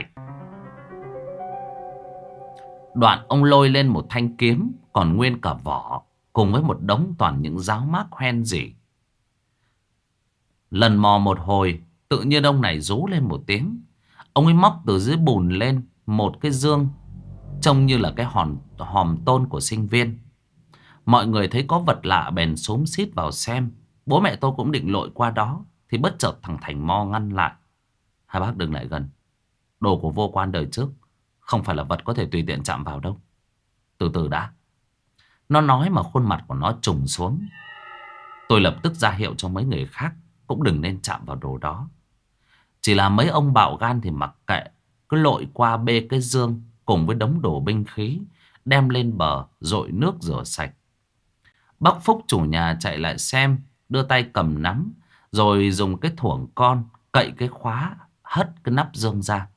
Đoạn ông lôi lên một thanh kiếm còn nguyên cả vỏ, cùng với một đống toàn những giáo mác hoen rỉ. Lần mò một hồi, tự nhiên ông này rú lên một tiếng. Ông ấy móc từ dưới bùn lên một cái dương trông như là cái hòm tôn của sinh viên. Mọi người thấy có vật lạ bèn xúm xít vào xem. Bố mẹ tôi cũng định lội qua đó thì bất chợt thằng Thành Mo ngăn lại: Hai bác đừng lại gần. Đồ của vô quan đời trước không phải là vật có thể tùy tiện chạm vào đâu. Từ từ đã. Nó nói mà khuôn mặt của nó trùng xuống. Tôi lập tức ra hiệu cho mấy người khác cũng đừng nên chạm vào đồ đó. Chỉ là mấy ông bạo gan thì mặc kệ, cứ lội qua bê cái dương cùng với đống đồ binh khí, đem lên bờ dội nước rửa sạch. Bác Phúc chủ nhà chạy lại xem, đưa tay cầm nắm, rồi dùng cái thuổng con cậy cái khóa, hất cái nắp dương ra.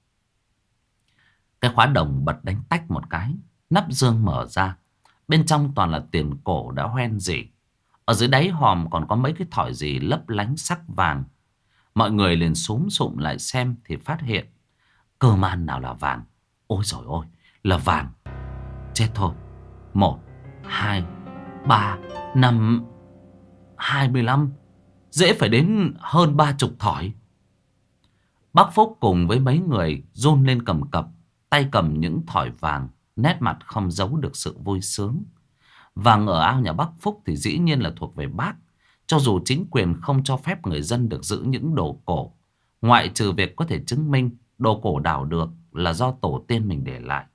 Cái khóa đồng bật đánh tách một cái, nắp dương mở ra. Bên trong toàn là tiền cổ đã hoen rỉ. Ở dưới đáy hòm còn có mấy cái thỏi gì lấp lánh sắc vàng. Mọi người liền xúm xụm lại xem thì phát hiện cơ man nào là vàng. Ôi dồi ôi, là vàng. Chết thôi. 1, 2, 3, 5, 25. Dễ phải đến hơn 30 thỏi. Bác Phúc cùng với mấy người run lên cầm cập, tay cầm những thỏi vàng, nét mặt không giấu được sự vui sướng. Vàng ở ao nhà bác Phúc thì dĩ nhiên là thuộc về bác. Cho dù chính quyền không cho phép người dân được giữ những đồ cổ, ngoại trừ việc có thể chứng minh đồ cổ đào được là do tổ tiên mình để lại.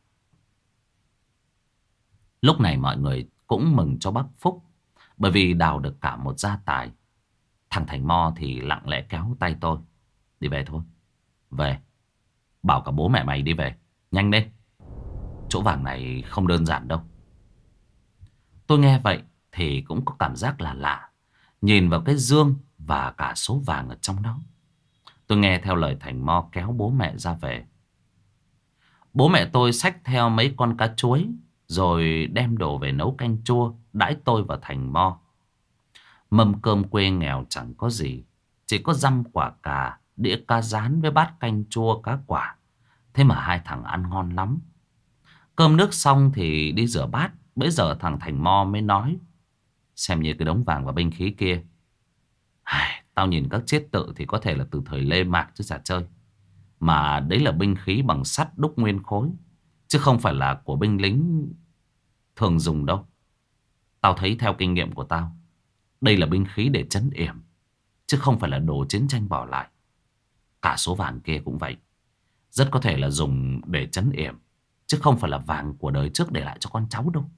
Lúc này mọi người cũng mừng cho bác Phúc, bởi vì đào được cả một gia tài. Thằng Thành Mo thì lặng lẽ kéo tay tôi: Đi về thôi. Về. Bảo cả bố mẹ mày đi về. Nhanh lên. Chỗ vàng này không đơn giản đâu. Tôi nghe vậy thì cũng có cảm giác là lạ. Nhìn vào cái dương và cả số vàng ở trong đó. Tôi nghe theo lời Thành Mo kéo bố mẹ ra về. Bố mẹ tôi xách theo mấy con cá chuối, rồi đem đồ về nấu canh chua đãi tôi và Thành Mo. Mâm cơm quê nghèo chẳng có gì, chỉ có dăm quả cà, đĩa cá rán với bát canh chua cá quả. Thế mà hai thằng ăn ngon lắm. Cơm nước xong thì đi rửa bát. Bây giờ thằng Thành Mo mới nói: Xem như cái đống vàng và binh khí kia, tao nhìn các chiết tự thì có thể là từ thời Lê Mạc chứ chả chơi. Mà đấy là binh khí bằng sắt đúc nguyên khối, chứ không phải là của binh lính thường dùng đâu. Tao thấy theo kinh nghiệm của tao, đây là binh khí để trấn yểm, chứ không phải là đồ chiến tranh bỏ lại. Cả số vàng kia cũng vậy, rất có thể là dùng để trấn yểm, chứ không phải là vàng của đời trước để lại cho con cháu đâu.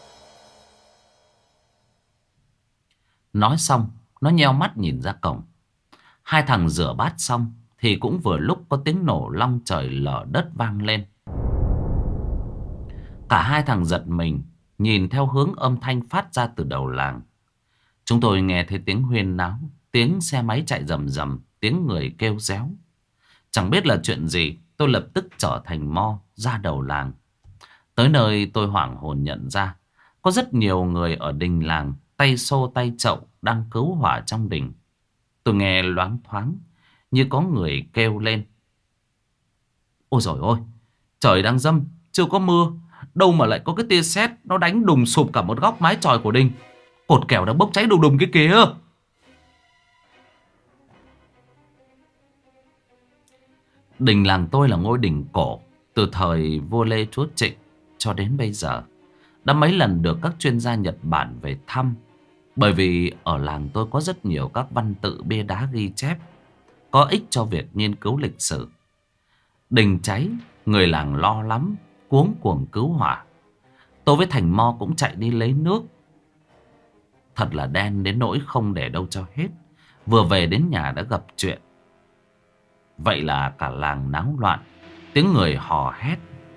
Nói xong, nó nheo mắt nhìn ra cổng. Hai thằng rửa bát xong thì cũng vừa lúc có tiếng nổ long trời lở đất vang lên. Cả hai thằng giật mình, nhìn theo hướng âm thanh phát ra từ đầu làng. Chúng tôi nghe thấy tiếng huyên náo, tiếng xe máy chạy rầm rầm, tiếng người kêu réo. Chẳng biết là chuyện gì, tôi lập tức trở thành mo ra đầu làng. Tới nơi tôi hoảng hồn nhận ra có rất nhiều người ở đình làng, tay xô tay chậu đang cứu hỏa trong đình. Tôi nghe loáng thoáng như có người kêu lên: ôi dồi ôi, trời đang râm, chưa có mưa, đâu mà lại có cái tia sét nó đánh đùng sụp cả một góc mái chòi của đình. Cột kèo đang bốc cháy đùng đùng kia kìa. Đình làng tôi là ngôi đình cổ từ thời vua Lê Chúa Trịnh cho đến bây giờ. Đã mấy lần được các chuyên gia Nhật Bản về thăm. Bởi vì ở làng tôi có rất nhiều các văn tự bia đá ghi chép có ích cho việc nghiên cứu lịch sử. Đình cháy, người làng lo lắm, cuống cuồng cứu hỏa. Tôi với Thành Mo cũng chạy đi lấy nước. Thật là đen đến nỗi không để đâu cho hết. Vừa về đến nhà đã gặp chuyện. Vậy là cả làng náo loạn, tiếng người hò hét.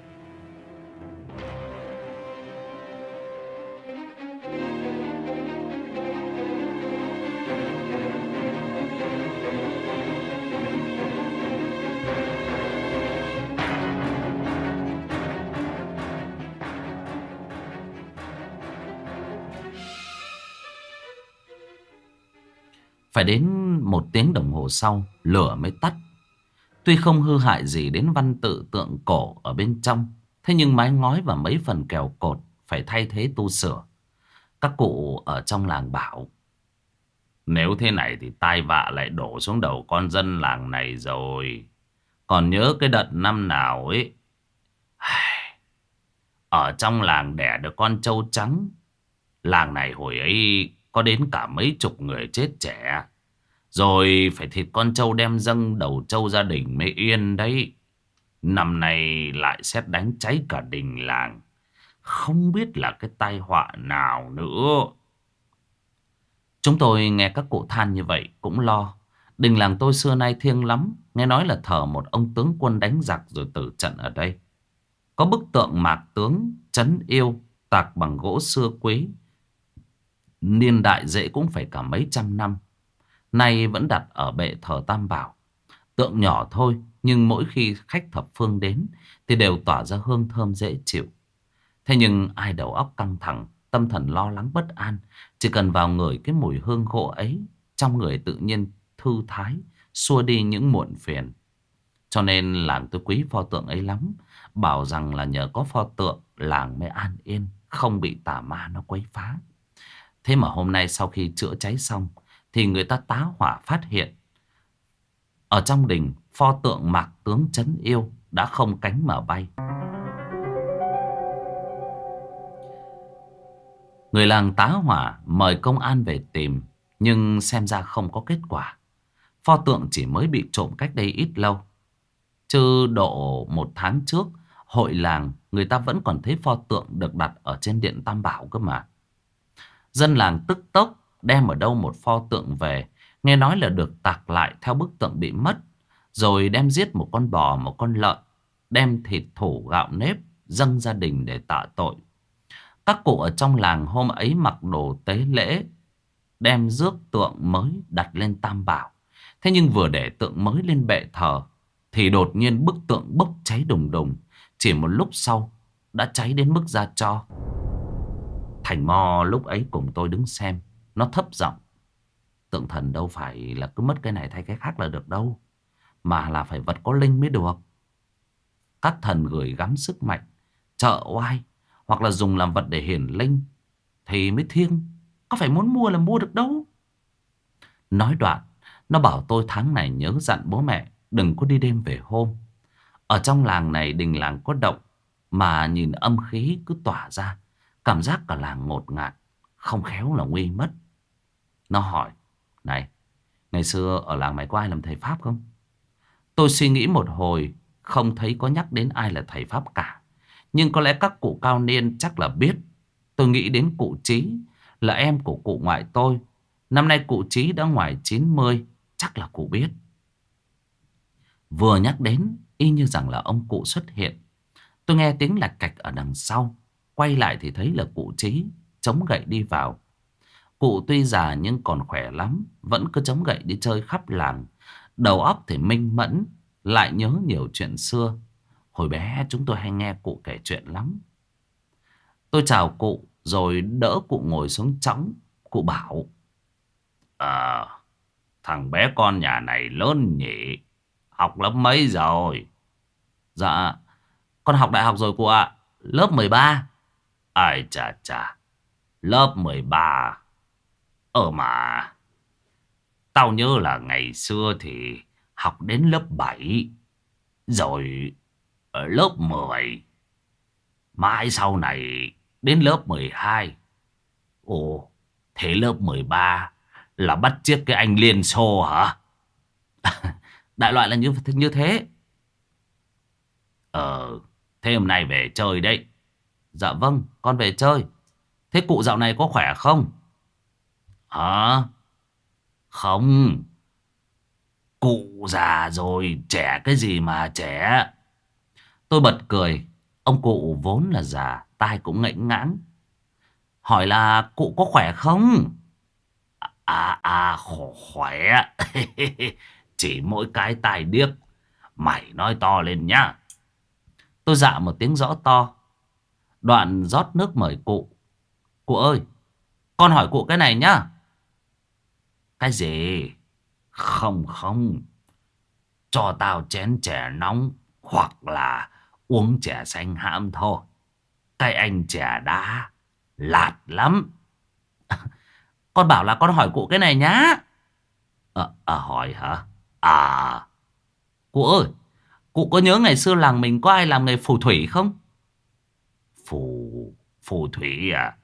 Phải đến 1 tiếng đồng hồ sau, lửa mới tắt. Tuy không hư hại gì đến văn tự tượng cổ ở bên trong, thế nhưng mái ngói và mấy phần kèo cột phải thay thế tu sửa. Các cụ ở trong làng bảo: nếu thế này thì tai vạ lại đổ xuống đầu con dân làng này rồi. Còn nhớ cái đợt năm nào ấy, ở trong làng đẻ được con trâu trắng, làng này hồi ấy có đến cả mấy chục người chết trẻ. Rồi phải thịt con trâu đem dâng đầu trâu gia đình mới yên đấy. Năm nay lại sét đánh cháy cả đình làng. Không biết là cái tai họa nào nữa. Chúng tôi nghe các cụ than như vậy cũng lo. Đình làng tôi xưa nay thiêng lắm. Nghe nói là thờ một ông tướng quân đánh giặc rồi tử trận ở đây. Có bức tượng mạc tướng trấn yêu tạc bằng gỗ xưa quý. Niên đại dễ cũng phải cả mấy trăm năm. Nay vẫn đặt ở bệ thờ Tam Bảo. Tượng nhỏ thôi, nhưng mỗi khi khách thập phương đến thì đều tỏa ra hương thơm dễ chịu. Thế nhưng ai đầu óc căng thẳng, tâm thần lo lắng bất an, chỉ cần vào ngửi cái mùi hương gỗ ấy, trong người tự nhiên thư thái, xua đi những muộn phiền. Cho nên làng tôi quý pho tượng ấy lắm. Bảo rằng là nhờ có pho tượng, làng mới an yên, không bị tà ma nó quấy phá. Thế mà hôm nay sau khi chữa cháy xong thì người ta tá hỏa phát hiện ở trong đình pho tượng mạc tướng trấn yêu đã không cánh mà bay. Người làng tá hỏa mời công an về tìm, nhưng xem ra không có kết quả. Pho tượng chỉ mới bị trộm cách đây ít lâu. Chứ độ 1 tháng trước, hội làng người ta vẫn còn thấy pho tượng được đặt ở trên điện Tam Bảo cơ mà. Dân làng tức tốc đem ở đâu một pho tượng về, nghe nói là được tạc lại theo bức tượng bị mất, rồi đem giết một con bò, một con lợn, đem thịt thủ gạo nếp dâng gia đình để tạ tội. Các cụ ở trong làng hôm ấy mặc đồ tế lễ, đem rước tượng mới đặt lên Tam Bảo. Thế nhưng vừa để tượng mới lên bệ thờ thì đột nhiên bức tượng bốc cháy đùng đùng. Chỉ một lúc sau đã cháy đến mức ra tro. Thành Mo lúc ấy cùng tôi đứng xem, nó thấp giọng: tượng thần đâu phải là cứ mất cái này thay cái khác là được đâu, mà là phải vật có linh mới được. Các thần gửi gắm sức mạnh, trợ oai, hoặc là dùng làm vật để hiển linh thì mới thiêng. Có phải muốn mua là mua được đâu. Nói đoạn, nó bảo tôi tháng này nhớ dặn bố mẹ đừng có đi đêm về hôm. Ở trong làng này, đình làng có động, mà nhìn âm khí cứ tỏa ra, cảm giác cả làng ngột ngạt, không khéo là nguy mất. Nó hỏi: này, ngày xưa ở làng mày có ai làm thầy Pháp không? Tôi suy nghĩ một hồi, không thấy có nhắc đến ai là thầy Pháp cả. Nhưng có lẽ các cụ cao niên chắc là biết. Tôi nghĩ đến cụ Trí, là em của cụ ngoại tôi. Năm nay cụ Trí đã ngoài 90. chắc là cụ biết. Vừa nhắc đến, y như rằng là ông cụ xuất hiện. Tôi nghe tiếng lạch cạch ở đằng sau. Quay lại thì thấy là cụ Trí chống gậy đi vào. Cụ tuy già nhưng còn khỏe lắm, vẫn cứ chống gậy đi chơi khắp làng. Đầu óc thì minh mẫn, lại nhớ nhiều chuyện xưa. Hồi bé chúng tôi hay nghe cụ kể chuyện lắm. Tôi chào cụ rồi đỡ cụ ngồi xuống chõng. Cụ bảo: Ờ, thằng bé con nhà này lớn nhỉ? Học lớp mấy rồi? Dạ, con học đại học rồi cụ ạ. Lớp 13. Ai chà chà, lớp 13. Mà tao nhớ là ngày xưa thì học đến lớp 7, rồi ở lớp 10, mãi sau này đến lớp 12. Ồ, thế lớp 13 là bắt chước cái anh Liên Xô hả? Đại loại là như thế. Thế hôm nay về chơi đấy. Dạ vâng, con về chơi. Thế cụ dạo này có khỏe không? Hả? Không, cụ già rồi, trẻ cái gì mà trẻ. Tôi bật cười. Ông cụ vốn là già, tai cũng ngãnh ngãng. Hỏi là cụ có khỏe không? Khỏe. Chỉ mỗi cái tai điếc. Mày nói to lên nhá. Tôi dạ một tiếng rõ to. Đoạn rót nước mời cụ. Cụ ơi, con hỏi cụ cái này nhá. Cái gì? Không không, cho tao chén chè nóng hoặc là uống chè xanh hãm thôi. Cái anh chè đá lạt lắm. Con bảo là con hỏi cụ cái này nhá. Hỏi hả? Cụ ơi, cụ có nhớ ngày xưa làng mình có ai làm nghề phù thủy không? Phù phù thủy à?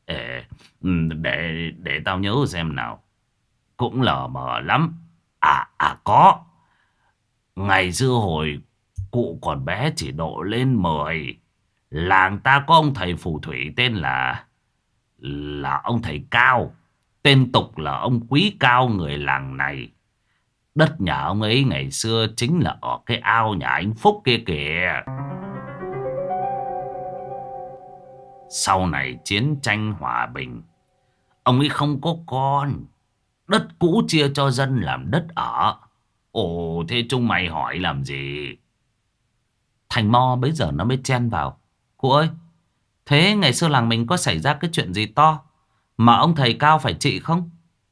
Để tao nhớ xem nào. Cũng lờ mờ lắm. Có. Ngày xưa hồi cụ còn bé chỉ độ lên 10, làng ta có ông thầy phù thủy tên là ông thầy Cao. Tên tục là ông Quý Cao người làng này. Đất nhà ông ấy ngày xưa chính là ở cái ao nhà anh Phúc kia kìa. Sau này chiến tranh hòa bình, ông ấy không có con, đất cũ chia cho dân làm đất ở. Ồ, thế chúng mày hỏi làm gì? Thành Mo bấy giờ nó mới chen vào. Cụ ơi, thế ngày xưa làng mình có xảy ra cái chuyện gì to mà ông thầy Cao phải trị không?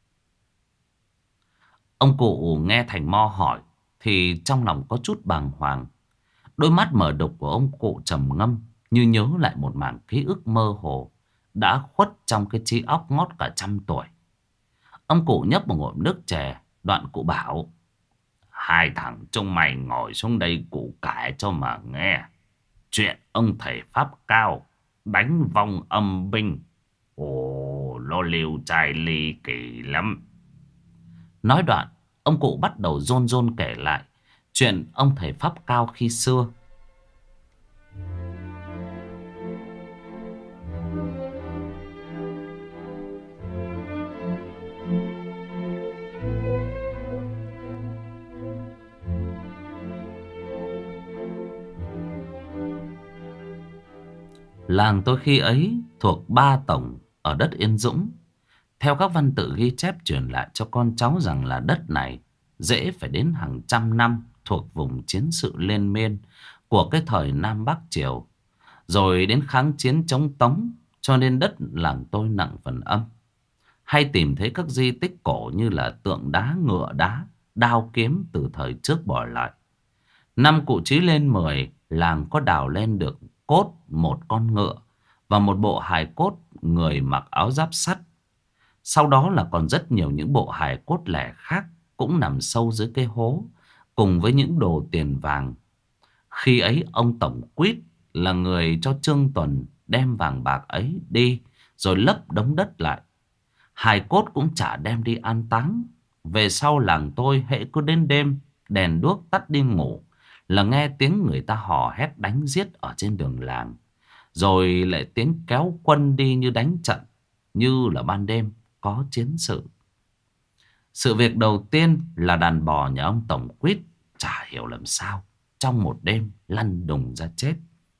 Ông cụ nghe Thành Mo hỏi thì trong lòng có chút bàng hoàng. Đôi mắt mở đục của ông cụ trầm ngâm, như nhớ lại một mảng ký ức mơ hồ đã khuất trong cái trí óc ngót cả trăm tuổi. Ông cụ nhấp một ngụm nước chè, đoạn cụ bảo: Hai thằng chúng mày ngồi xuống đây cụ kể cho mà nghe. Chuyện ông thầy Pháp Cao đánh vong âm binh. Ồ, nó liều trai ly kỳ lắm. Nói đoạn, ông cụ bắt đầu rôn rôn kể lại chuyện ông thầy Pháp Cao khi xưa. Làng tôi khi ấy thuộc Ba Tổng ở đất Yên Dũng. Theo các văn tự ghi chép truyền lại cho con cháu rằng là đất này dễ phải đến hàng trăm năm, thuộc vùng chiến sự liên miên của cái thời Nam Bắc Triều, rồi đến kháng chiến chống Tống, cho nên đất làng tôi nặng phần âm. Hay tìm thấy các di tích cổ như là tượng đá, ngựa đá, đao kiếm từ thời trước bỏ lại. Năm cụ Chí lên 10, làng có đào lên được cốt một con ngựa và một bộ hài cốt người mặc áo giáp sắt. Sau đó là còn rất nhiều những bộ hài cốt lẻ khác cũng nằm sâu dưới cái hố, cùng với những đồ tiền vàng. Khi ấy ông Tổng Quýt là người cho Trương Tuần đem vàng bạc ấy đi, rồi lấp đống đất lại. Hài cốt cũng chả đem đi an táng. Về sau làng tôi hễ cứ đến đêm, đèn đuốc tắt đi ngủ, là nghe tiếng người ta hò hét đánh giết ở trên đường làng, rồi lại tiếng kéo quân đi như đánh trận, như là ban đêm có chiến sự. Sự việc đầu tiên là đàn bò nhà ông Tổng Quýt chả hiểu làm sao trong một đêm lăn đùng ra chết.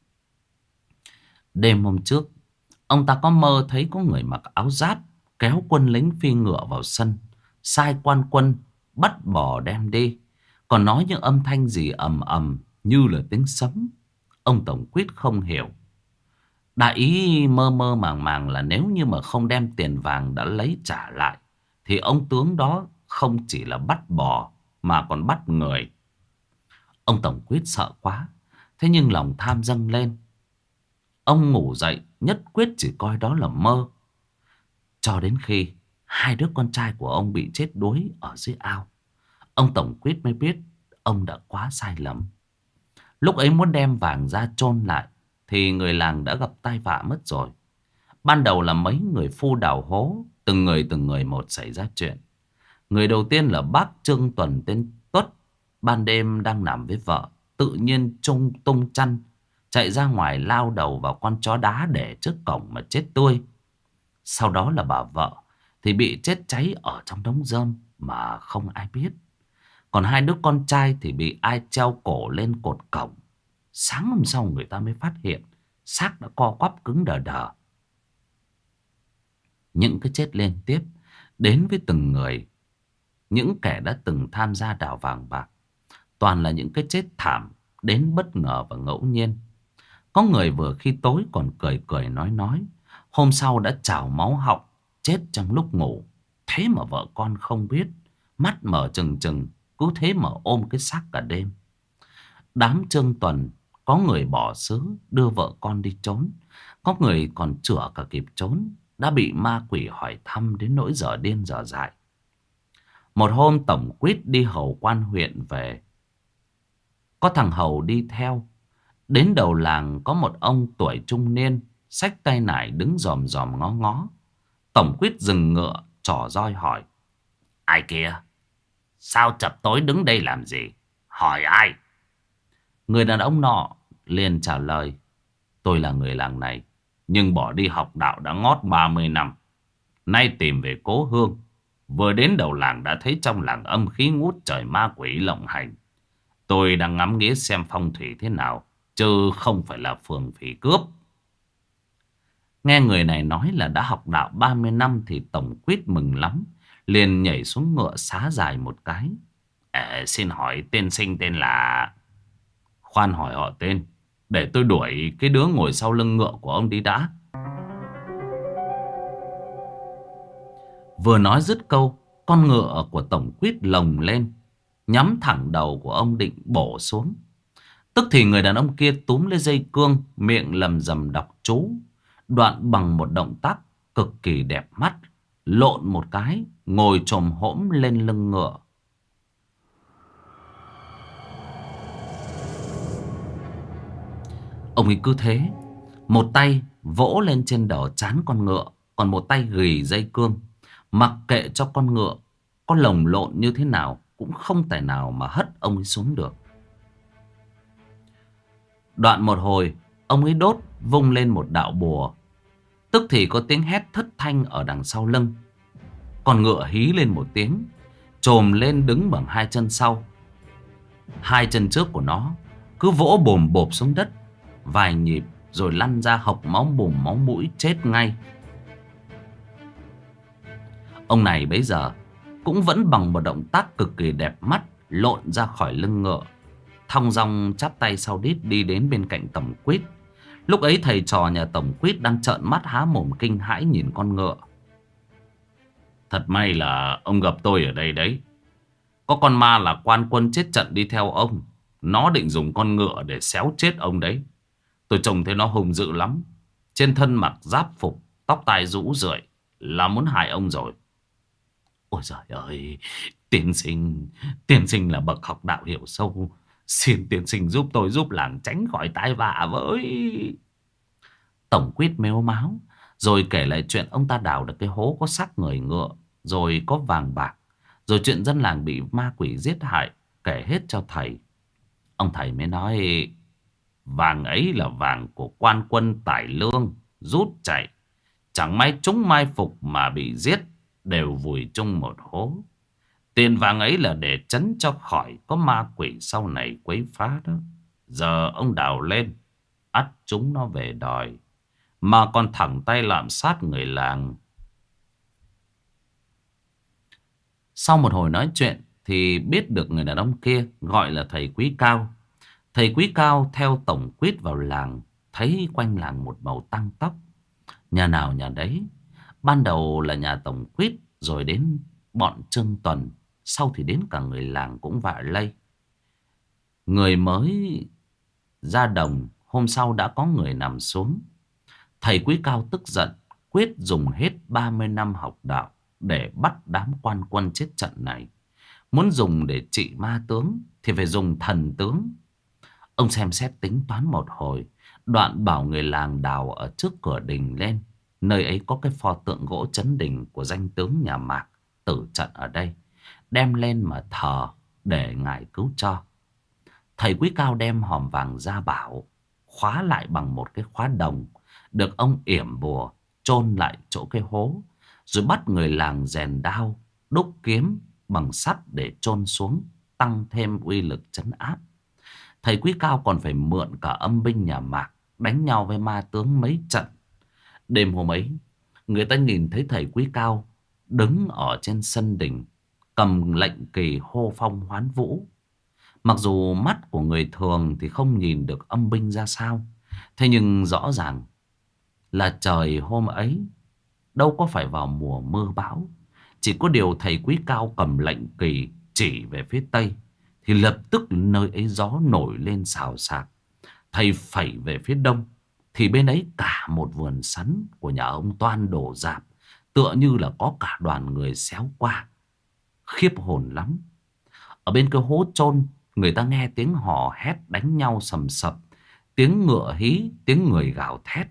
Đêm hôm trước, ông ta có mơ thấy có người mặc áo giáp kéo quân lính phi ngựa vào sân, sai quan quân bắt bò đem đi, còn nói những âm thanh gì ầm ầm như là tiếng sấm. Ông Tổng Quýt không hiểu. Đại ý mơ mơ màng màng là nếu như mà không đem tiền vàng đã lấy trả lại thì ông tướng đó không chỉ là bắt bò mà còn bắt người. Ông Tổng Quýt sợ quá, thế nhưng lòng tham dâng lên. Ông ngủ dậy nhất quyết chỉ coi đó là mơ, cho đến khi hai đứa con trai của ông bị chết đuối ở dưới ao, ông Tổng Quýt mới biết ông đã quá sai lầm. Lúc ấy muốn đem vàng ra chôn lại thì người làng đã gặp tai vạ mất rồi. Ban đầu là mấy người phu đào hố, từng người một xảy ra chuyện. Người đầu tiên là bác Trương Tuần tên Tuất, ban đêm đang nằm với vợ, tự nhiên tung chăn chạy ra ngoài lao đầu vào con chó đá để trước cổng mà chết tươi. Sau đó là bà vợ thì bị chết cháy ở trong đống rơm mà không ai biết. Còn hai đứa con trai thì bị ai treo cổ lên cột cổng. Sáng hôm sau người ta mới phát hiện xác đã co quắp cứng đờ đờ. Những cái chết liên tiếp đến với từng người, những kẻ đã từng tham gia đào vàng bạc, toàn là những cái chết thảm đến bất ngờ và ngẫu nhiên. Có người vừa khi tối còn cười cười nói, hôm sau đã trào máu họng, chết trong lúc ngủ. Thế mà vợ con không biết, mắt mở trừng trừng, cứ thế mà ôm cái xác cả đêm. Đám Trương Tuần có người bỏ xứ đưa vợ con đi trốn, có người còn chữa cả kịp trốn, đã bị ma quỷ hỏi thăm đến nỗi giờ điên giờ dại. Một hôm Tổng Quýt đi hầu quan huyện về, có thằng hầu đi theo. Đến đầu làng có một ông tuổi trung niên xách tay nải đứng dòm dòm ngó ngó. Tổng Quýt dừng ngựa trỏ roi hỏi: Ai kia? Sao chập tối đứng đây làm gì? Hỏi ai? Người đàn ông nọ liền trả lời: Tôi là người làng này, nhưng bỏ đi học đạo đã ngót 30 năm. Nay tìm về cố hương, vừa đến đầu làng đã thấy trong làng âm khí ngút trời, ma quỷ lộng hành. Tôi đang ngắm nghía xem phong thủy thế nào, chứ không phải là phường phỉ cướp. Nghe người này nói là đã học đạo 30 năm thì Tổng Quýt mừng lắm, liền nhảy xuống ngựa xá dài một cái. Xin hỏi tên sinh tên là... Khoan hỏi họ tên, để tôi đuổi cái đứa ngồi sau lưng ngựa của ông đi đã. Vừa nói dứt câu, con ngựa của Tổng Quýt lồng lên, nhắm thẳng đầu của ông định bổ xuống. Tức thì người đàn ông kia túm lấy dây cương, miệng lầm rầm đọc chú, đoạn bằng một động tác cực kỳ đẹp mắt, lộn một cái, ngồi chồm hổm lên lưng ngựa. Ông ấy cứ thế, một tay vỗ lên trên đầu trán con ngựa, còn một tay ghì dây cương, mặc kệ cho con ngựa có lồng lộn như thế nào cũng không tài nào mà hất ông ấy xuống được. Đoạn một hồi, ông ấy đốt vung lên một đạo bùa, tức thì có tiếng hét thất thanh ở đằng sau lưng. Con ngựa hí lên một tiếng, chồm lên đứng bằng hai chân sau. Hai chân trước của nó cứ vỗ bồm bộp xuống đất vài nhịp rồi lăn ra hộc máu bùm máu mũi chết ngay. Ông này bấy giờ cũng vẫn bằng một động tác cực kỳ đẹp mắt lộn ra khỏi lưng ngựa, thong dong chắp tay sau đít đi đến bên cạnh Tổng Quýt. Lúc ấy thầy trò nhà Tổng Quýt đang trợn mắt há mồm kinh hãi nhìn con ngựa. Thật may là ông gặp tôi ở đây đấy. Có con ma là quan quân chết trận đi theo ông, nó định dùng con ngựa để xéo chết ông đấy. Tôi trông thấy nó hung dữ lắm, trên thân mặc giáp phục, tóc tai rũ rượi, là muốn hại ông rồi. Ôi giời ơi, tiên sinh là bậc học đạo hiểu sâu, xin tiên sinh giúp tôi giúp làng tránh khỏi tai vạ với. Tổng Quýt mếu máo rồi kể lại chuyện ông ta đào được cái hố có xác người ngựa, rồi có vàng bạc, rồi chuyện dân làng bị ma quỷ giết hại, kể hết cho thầy. Ông thầy mới nói: Vàng ấy là vàng của quan quân Tải Lương rút chạy, chẳng may chúng mai phục mà bị giết, đều vùi chung một hố. Tiền vàng ấy là để trấn cho khỏi có ma quỷ sau này quấy phá đó. Giờ ông đào lên, ắt chúng nó về đòi. Mà còn thẳng tay lạm sát người làng. Sau một hồi nói chuyện thì biết được người đàn ông kia gọi là thầy Quý Cao. Thầy Quý Cao theo tổng quýt vào làng, thấy quanh làng một màu tăng tóc. Nhà nào nhà đấy. Ban đầu là nhà tổng quýt, rồi đến bọn Trương Tuần, sau thì đến cả người làng cũng vạ lây. Người mới ra đồng, hôm sau đã có người nằm xuống. Thầy Quý Cao tức giận, quyết dùng hết 30 năm học đạo để bắt đám quan quân chết trận này. Muốn dùng để trị ma tướng thì phải dùng thần tướng. Ông xem xét tính toán một hồi, đoạn bảo người làng đào ở trước cửa đình lên. Nơi ấy có cái pho tượng gỗ trấn đình của danh tướng nhà Mạc tử trận ở đây. Đem lên mà thờ để ngài cứu cho. Thầy Quý Cao đem hòm vàng ra bảo, khóa lại bằng một cái khóa đồng, được ông yểm bùa chôn lại chỗ cái hố. Rồi bắt người làng rèn đao, đúc kiếm bằng sắt để chôn xuống, tăng thêm uy lực trấn áp. Thầy Quý Cao còn phải mượn cả âm binh nhà Mạc đánh nhau với ma tướng mấy trận. Đêm hôm ấy, người ta nhìn thấy thầy Quý Cao đứng ở trên sân đình, cầm lệnh kỳ hô phong hoán vũ. Mặc dù mắt của người thường thì không nhìn được âm binh ra sao, thế nhưng rõ ràng là trời hôm ấy đâu có phải vào mùa mưa bão. Chỉ có điều thầy Quý Cao cầm lệnh kỳ chỉ về phía tây thì lập tức nơi ấy gió nổi lên xào xạc. Thầy phẩy về phía đông thì bên ấy cả một vườn sắn của nhà ông toan đổ rạp, tựa như là có cả đoàn người xéo qua. Khiếp hồn lắm. Ở bên cái hố chôn, người ta nghe tiếng hò hét đánh nhau sầm sập, tiếng ngựa hí, tiếng người gào thét.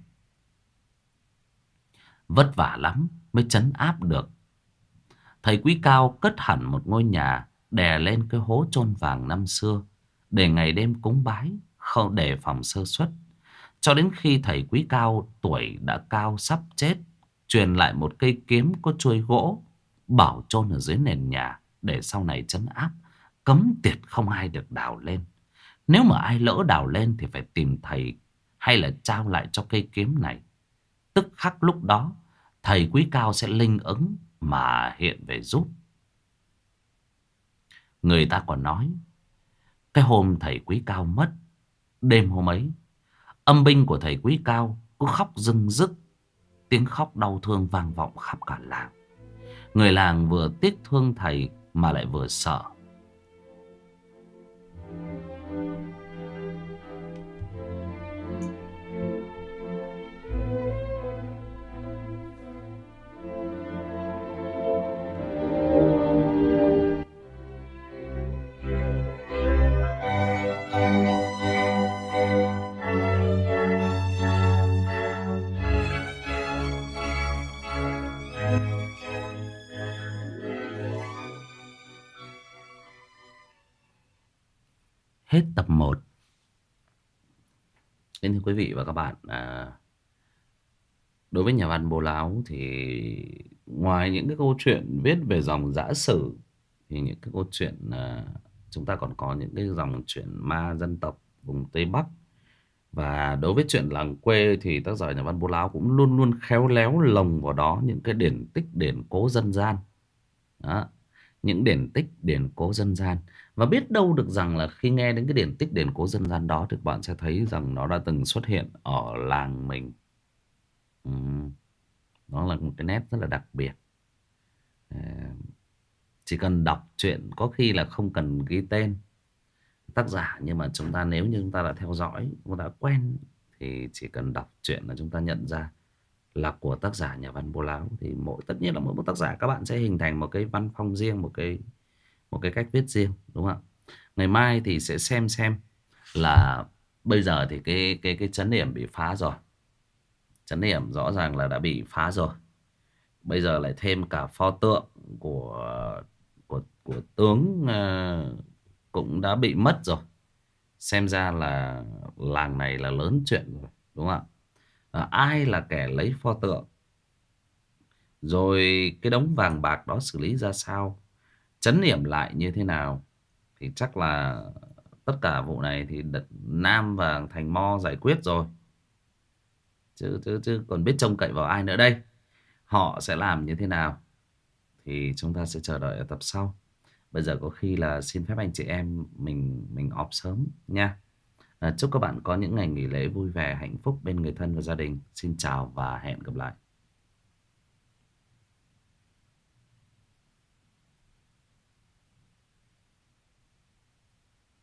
Vất vả lắm mới trấn áp được. Thầy Quý Cao cất hẳn một ngôi nhà đè lên cái hố chôn vàng năm xưa, để ngày đêm cúng bái, không đề phòng sơ suất. Cho đến khi thầy Quý Cao tuổi đã cao sắp chết, truyền lại một cây kiếm có chuôi gỗ, bảo chôn ở dưới nền nhà để sau này trấn áp, cấm tiệt không ai được đào lên. Nếu mà ai lỡ đào lên thì phải tìm thầy, hay là trao lại cho cây kiếm này. Tức khắc lúc đó thầy Quý Cao sẽ linh ứng mà hiện về giúp. Người ta còn nói, cái hôm thầy Quý Cao mất, đêm hôm ấy, âm binh của thầy Quý Cao cứ khóc rưng rức. Tiếng khóc đau thương vang vọng khắp cả làng. Người làng vừa tiếc thương thầy mà lại vừa sợ. Hết tập 1. Kính thưa quý vị và các bạn, đối với nhà văn Bố Láo thì ngoài những cái câu chuyện viết về dòng dã sử, thì những cái câu chuyện chúng ta còn có những cái dòng chuyện ma dân tộc vùng Tây Bắc. Và đối với chuyện làng quê thì tác giả nhà văn Bố Láo cũng luôn luôn khéo léo lồng vào đó những cái điển tích điển cố dân gian. Đó, những điển tích điển cố dân gian. Và biết đâu được rằng là khi nghe đến cái điển tích điển cố dân gian đó thì bạn sẽ thấy rằng nó đã từng xuất hiện ở làng mình. Đó là một cái nét rất là đặc biệt. Chỉ cần đọc truyện có khi là không cần ghi tên tác giả, nhưng mà chúng ta nếu như chúng ta đã theo dõi, chúng ta đã quen, thì chỉ cần đọc truyện là chúng ta nhận ra là của tác giả nhà văn Bố Láo. Thì tất nhiên là mỗi một tác giả các bạn sẽ hình thành một cái văn phong riêng, một cái cách viết riêng, đúng không ạ? Ngày mai thì sẽ xem là bây giờ thì cái trấn yểm bị phá rồi. Trấn yểm rõ ràng là đã bị phá rồi. Bây giờ lại thêm cả pho tượng của tướng cũng đã bị mất rồi. Xem ra là làng này là lớn chuyện rồi, đúng không ạ? Ai là kẻ lấy pho tượng, rồi cái đống vàng bạc đó xử lý ra sao, trấn yểm lại như thế nào thì chắc là tất cả vụ này thì Nam và Thành Mo giải quyết rồi, chứ còn biết trông cậy vào ai nữa đây. Họ sẽ làm như thế nào thì chúng ta sẽ chờ đợi ở tập sau. Bây giờ có khi là xin phép anh chị em mình off sớm nha. Chúc các bạn có những ngày nghỉ lễ vui vẻ, hạnh phúc bên người thân và gia đình. Xin chào và hẹn gặp lại.